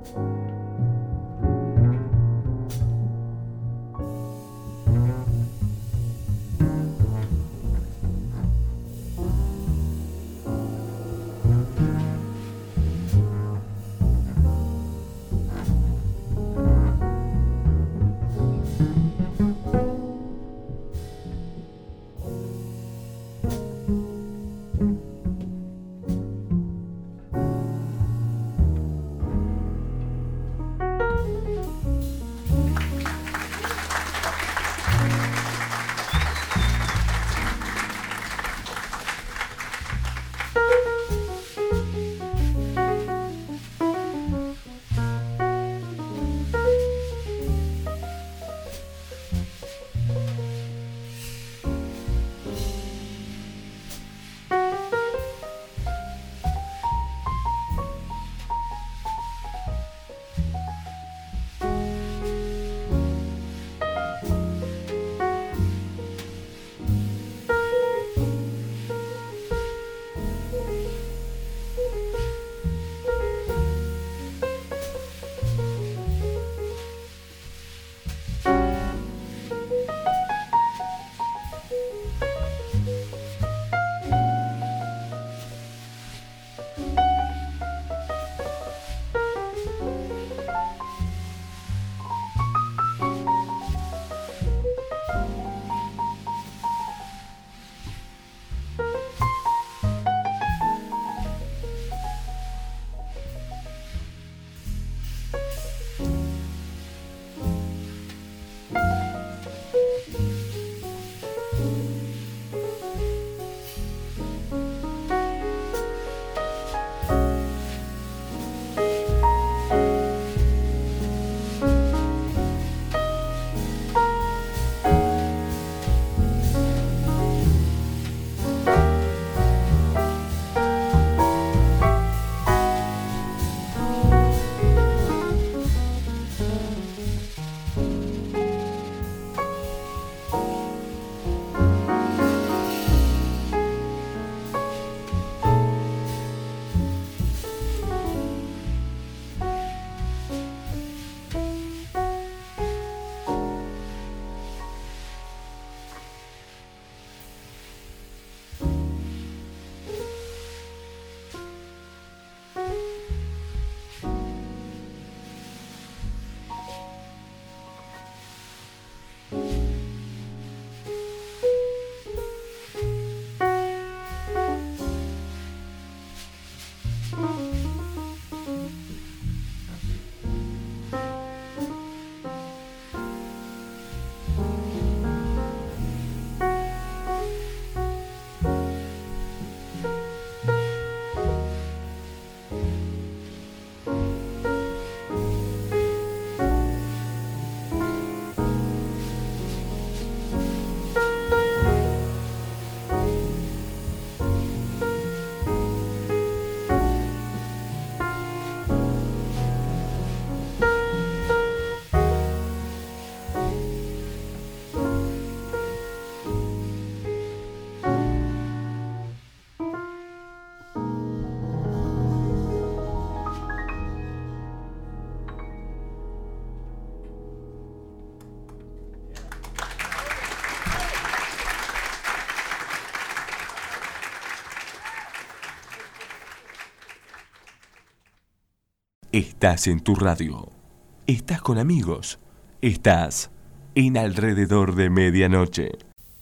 Estás en tu radio. Estás con amigos. Estás en Alrededor de Medianoche.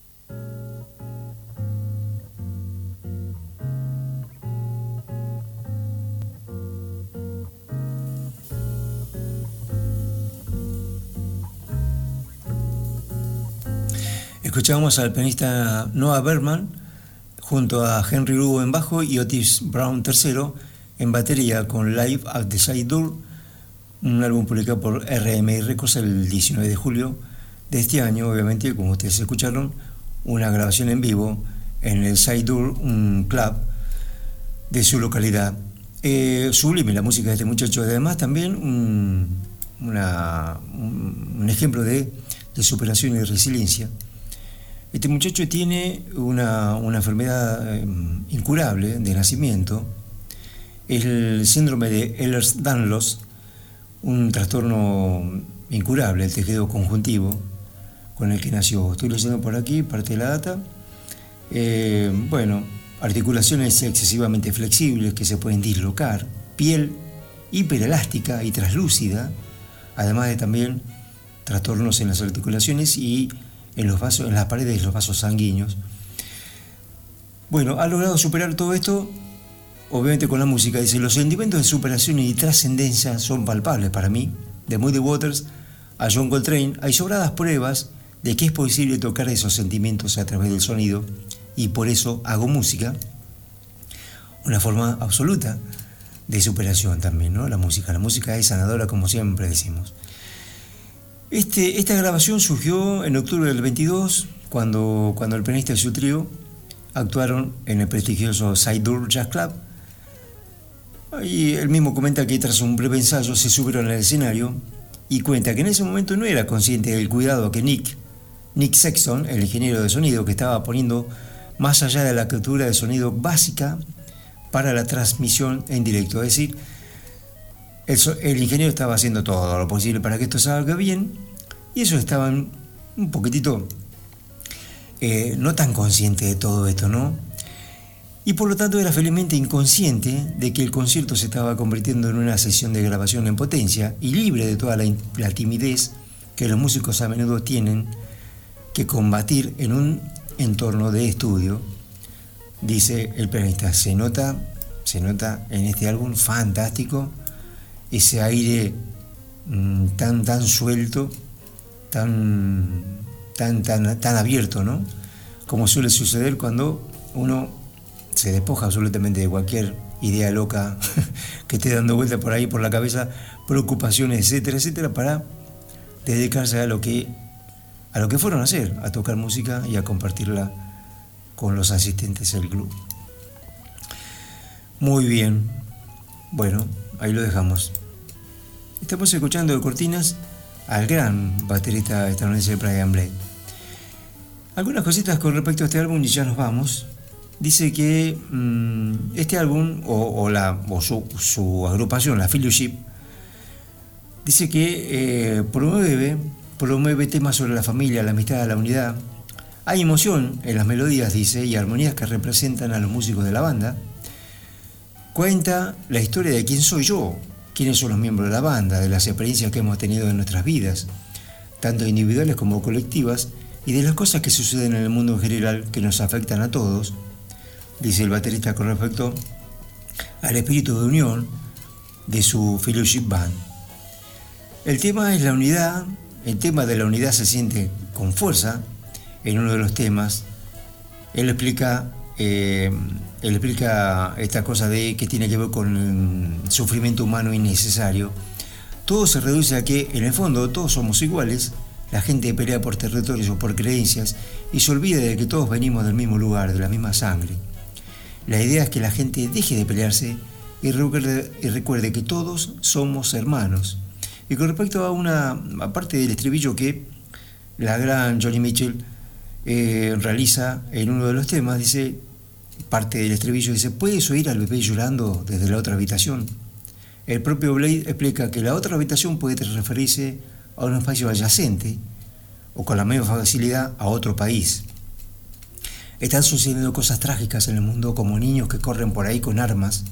Escuchamos al pianista Noah Berman junto a Henry Lugo en bajo y Otis Brown tercero en batería con Live at the Side Door, un álbum publicado por R M I Records el diecinueve de julio de este año. Obviamente, como ustedes escucharon, una grabación en vivo en el Side Door, un club de su localidad. Eh, sublime la música de este muchacho, además también un, una, un, un ejemplo de, de superación y resiliencia. Este muchacho tiene una, una enfermedad eh, incurable de nacimiento, el síndrome de Ehlers-Danlos, un trastorno incurable, el tejido conjuntivo, con el que nació. Estoy leyendo por aquí parte de la data. Eh, bueno, articulaciones excesivamente flexibles que se pueden dislocar, piel hiperelástica y translúcida, además de también trastornos en las articulaciones y en los vasos, en las paredes de los vasos sanguíneos. Bueno, ha logrado superar todo esto, obviamente con la música. Dice, los sentimientos de superación y trascendencia son palpables para mí. De Muddy Waters a John Coltrane, hay sobradas pruebas de que es posible tocar esos sentimientos a través del sonido, y por eso hago música, una forma absoluta de superación también, ¿no? La música, la música es sanadora, como siempre decimos. Este, esta grabación surgió en octubre del veintidós, cuando, cuando el pianista y su trío actuaron en el prestigioso Side-Door Jazz Club. Y él mismo comenta que tras un breve ensayo se subieron al escenario y cuenta que en ese momento no era consciente del cuidado que Nick, Nick Sexton, el ingeniero de sonido, que estaba poniendo más allá de la captura de sonido básica para la transmisión en directo. Es decir, el, el ingeniero estaba haciendo todo lo posible para que esto salga bien, y ellos estaban un poquitito eh, no tan conscientes de todo esto, ¿no? Y por lo tanto era felizmente inconsciente de que el concierto se estaba convirtiendo en una sesión de grabación en potencia y libre de toda la, la timidez que los músicos a menudo tienen que combatir en un entorno de estudio. Dice el pianista, se nota, se nota en este álbum fantástico ese aire mmm, tan, tan suelto, tan, tan, tan, tan abierto, ¿no? Como suele suceder cuando uno se despoja absolutamente de cualquier idea loca que esté dando vuelta por ahí por la cabeza, preocupaciones, etcétera, etcétera, para dedicarse a lo que a lo que fueron a hacer, a tocar música y a compartirla con los asistentes del club. Muy bien, bueno, ahí lo dejamos. Estamos escuchando de cortinas al gran baterista estadounidense Brian Blade. Algunas cositas con respecto a este álbum y ya nos vamos. Dice que mmm, este álbum, o, o, la, o su, su agrupación, la Fellowship, dice que eh, promueve, promueve temas sobre la familia, la amistad, la unidad. Hay emoción en las melodías, dice, y armonías que representan a los músicos de la banda. Cuenta la historia de quién soy yo, quiénes son los miembros de la banda, de las experiencias que hemos tenido en nuestras vidas, tanto individuales como colectivas, y de las cosas que suceden en el mundo en general que nos afectan a todos. Dice el baterista con respecto al espíritu de unión de su Fellowship Band. El tema es la unidad, el tema de la unidad se siente con fuerza en uno de los temas. Él explica, eh, él explica esta cosa de que tiene que ver con el sufrimiento humano innecesario. Todo se reduce a que, en el fondo, todos somos iguales. La gente pelea por territorios o por creencias y se olvida de que todos venimos del mismo lugar, de la misma sangre. La idea es que la gente deje de pelearse y recuerde, y recuerde que todos somos hermanos. Y con respecto a una parte del estribillo que la gran Joni Mitchell eh, realiza en uno de los temas, dice, parte del estribillo dice, ¿puedes oír al bebé llorando desde la otra habitación? El propio Blade explica que la otra habitación puede referirse a un espacio adyacente o con la misma facilidad a otro país. Están sucediendo cosas trágicas en el mundo, como niños que corren por ahí con armas,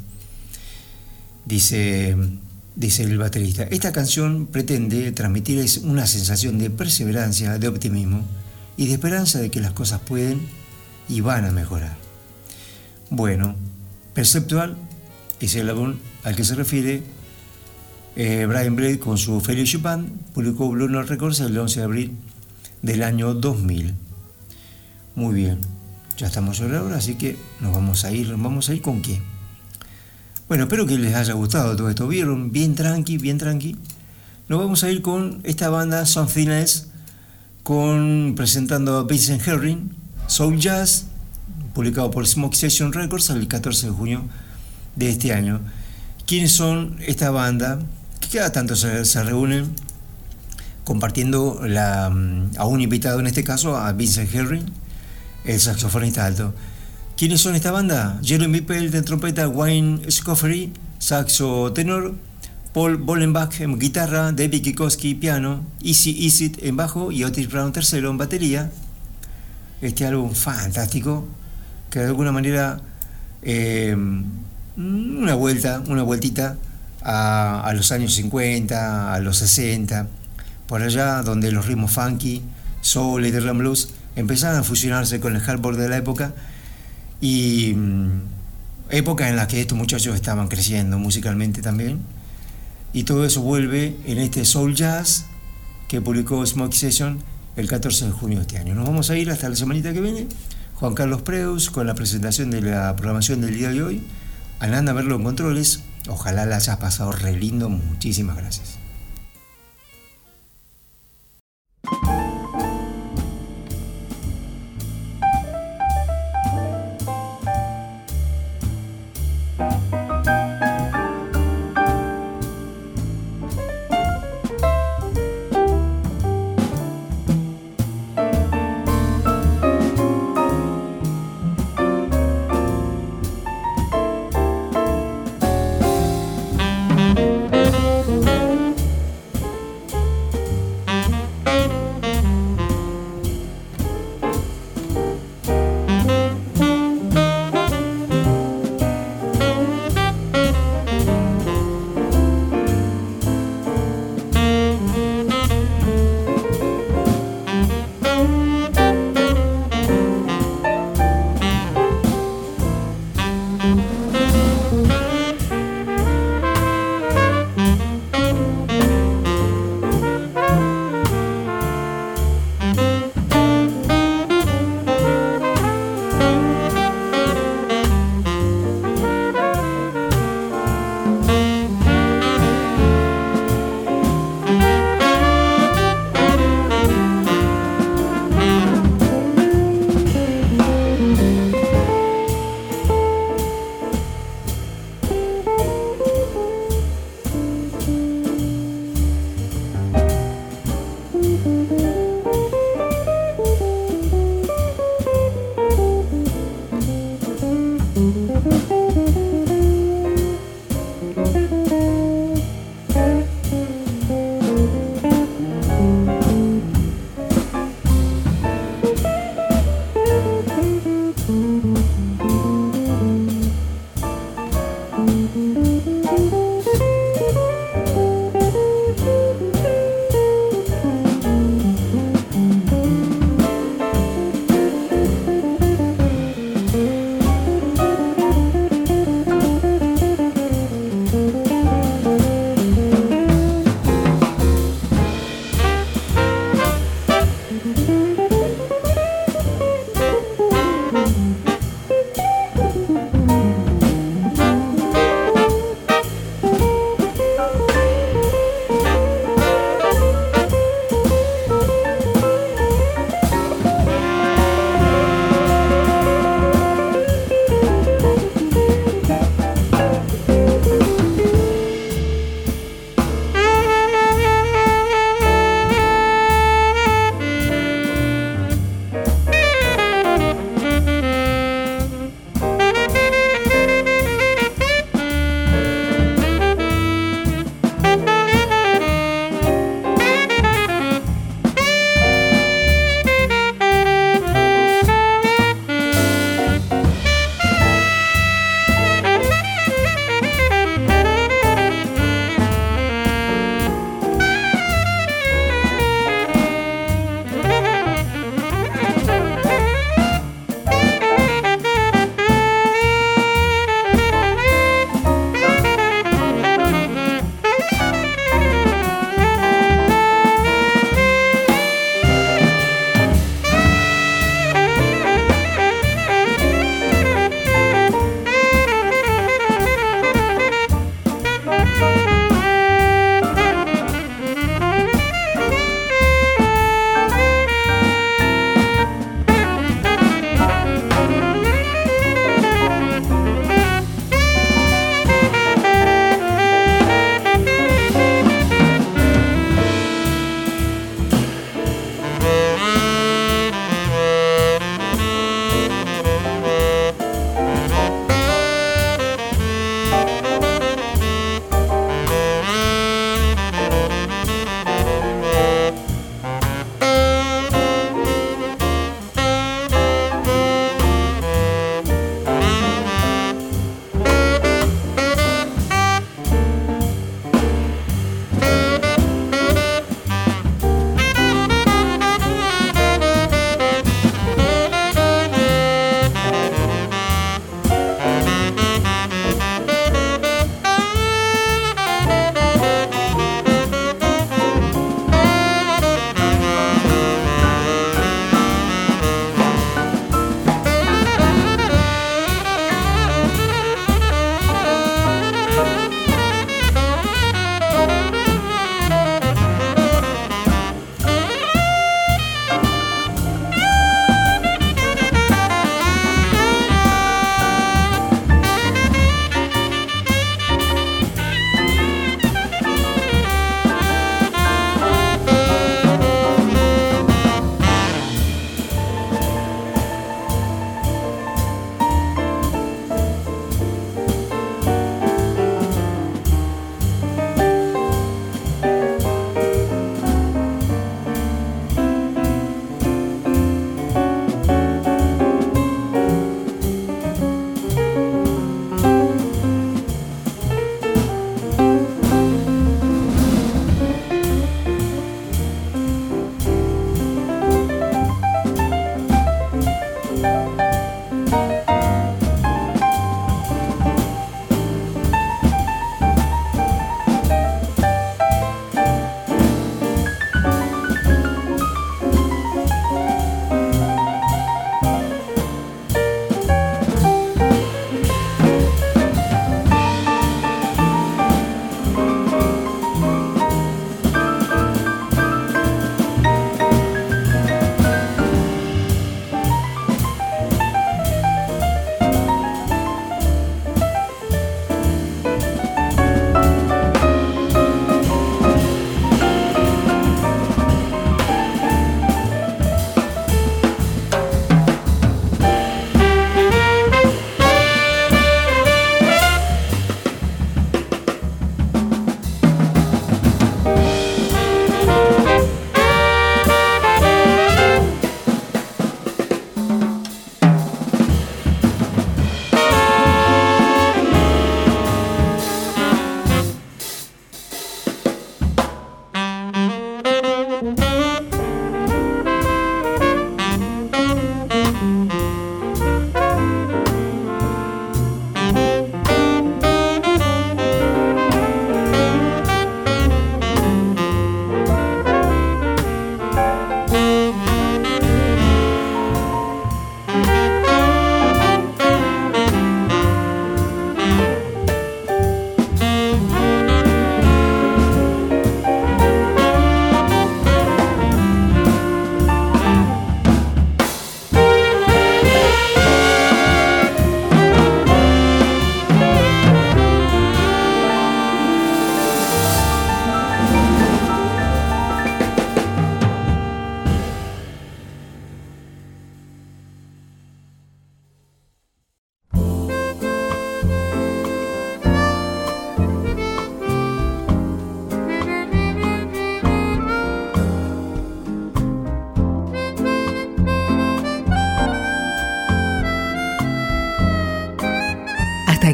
dice, dice el baterista. Esta canción pretende transmitir una sensación de perseverancia, de optimismo y de esperanza de que las cosas pueden y van a mejorar. Bueno, Perceptual es el álbum al que se refiere eh, Brian Blade con su Fellowship Band. Publicó Blue Note Records el once de abril del año dos mil. Muy bien. Ya estamos sobre la hora, así que nos vamos a ir. ¿Vamos a ir con qué? Bueno, espero que les haya gustado todo esto. ¿Vieron? Bien tranqui, bien tranqui. Nos vamos a ir con esta banda, Something Else, con, presentando a Vincent Herring, Soul Jazz, publicado por Smoke Session Records el catorce de junio de este año. ¿Quiénes son esta banda? Que cada tanto se, se reúnen compartiendo la, a un invitado, en este caso a Vincent Herring, el saxofonista alto. ¿Quiénes son esta banda? Jeremy Pelt en trompeta, Wayne Scoffery, saxo tenor, Paul Bollenbach en guitarra, David Kikoski piano, Easy Izzet en bajo y Otis Brown tercero en batería. Este álbum fantástico que de alguna manera eh, una vuelta, una vueltita a, a los años cincuenta, a los sesenta, por allá donde los ritmos funky, soul y rhythm blues empezaban a fusionarse con el hard rock de la época, y mm, época en la que estos muchachos estaban creciendo musicalmente también, y todo eso vuelve en este Soul Jazz que publicó Smoke Session el catorce de junio de este año. Nos vamos a ir hasta la semanita que viene. Juan Carlos Preus con la presentación de la programación del día de hoy. Ananda Merlo en controles. Ojalá la hayas pasado re lindo. Muchísimas gracias.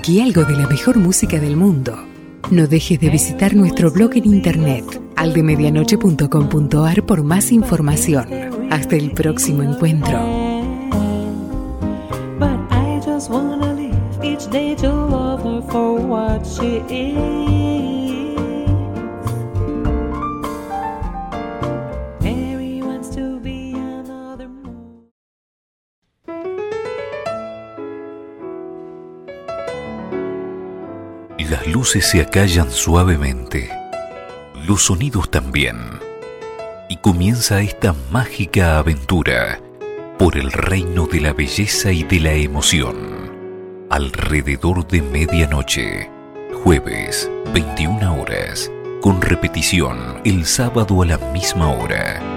Aquí algo de la mejor música del mundo. No dejes de visitar nuestro blog en internet, aldemedianoche punto com punto ar, por más información. Hasta el próximo encuentro. But I just wanna live each day to love her for what she is. Mary wants to be another moon. Las luces se acallan suavemente, los sonidos también, y comienza esta mágica aventura por el reino de la belleza y de la emoción. Alrededor de medianoche, jueves, veintiuna horas, con repetición el sábado a la misma hora.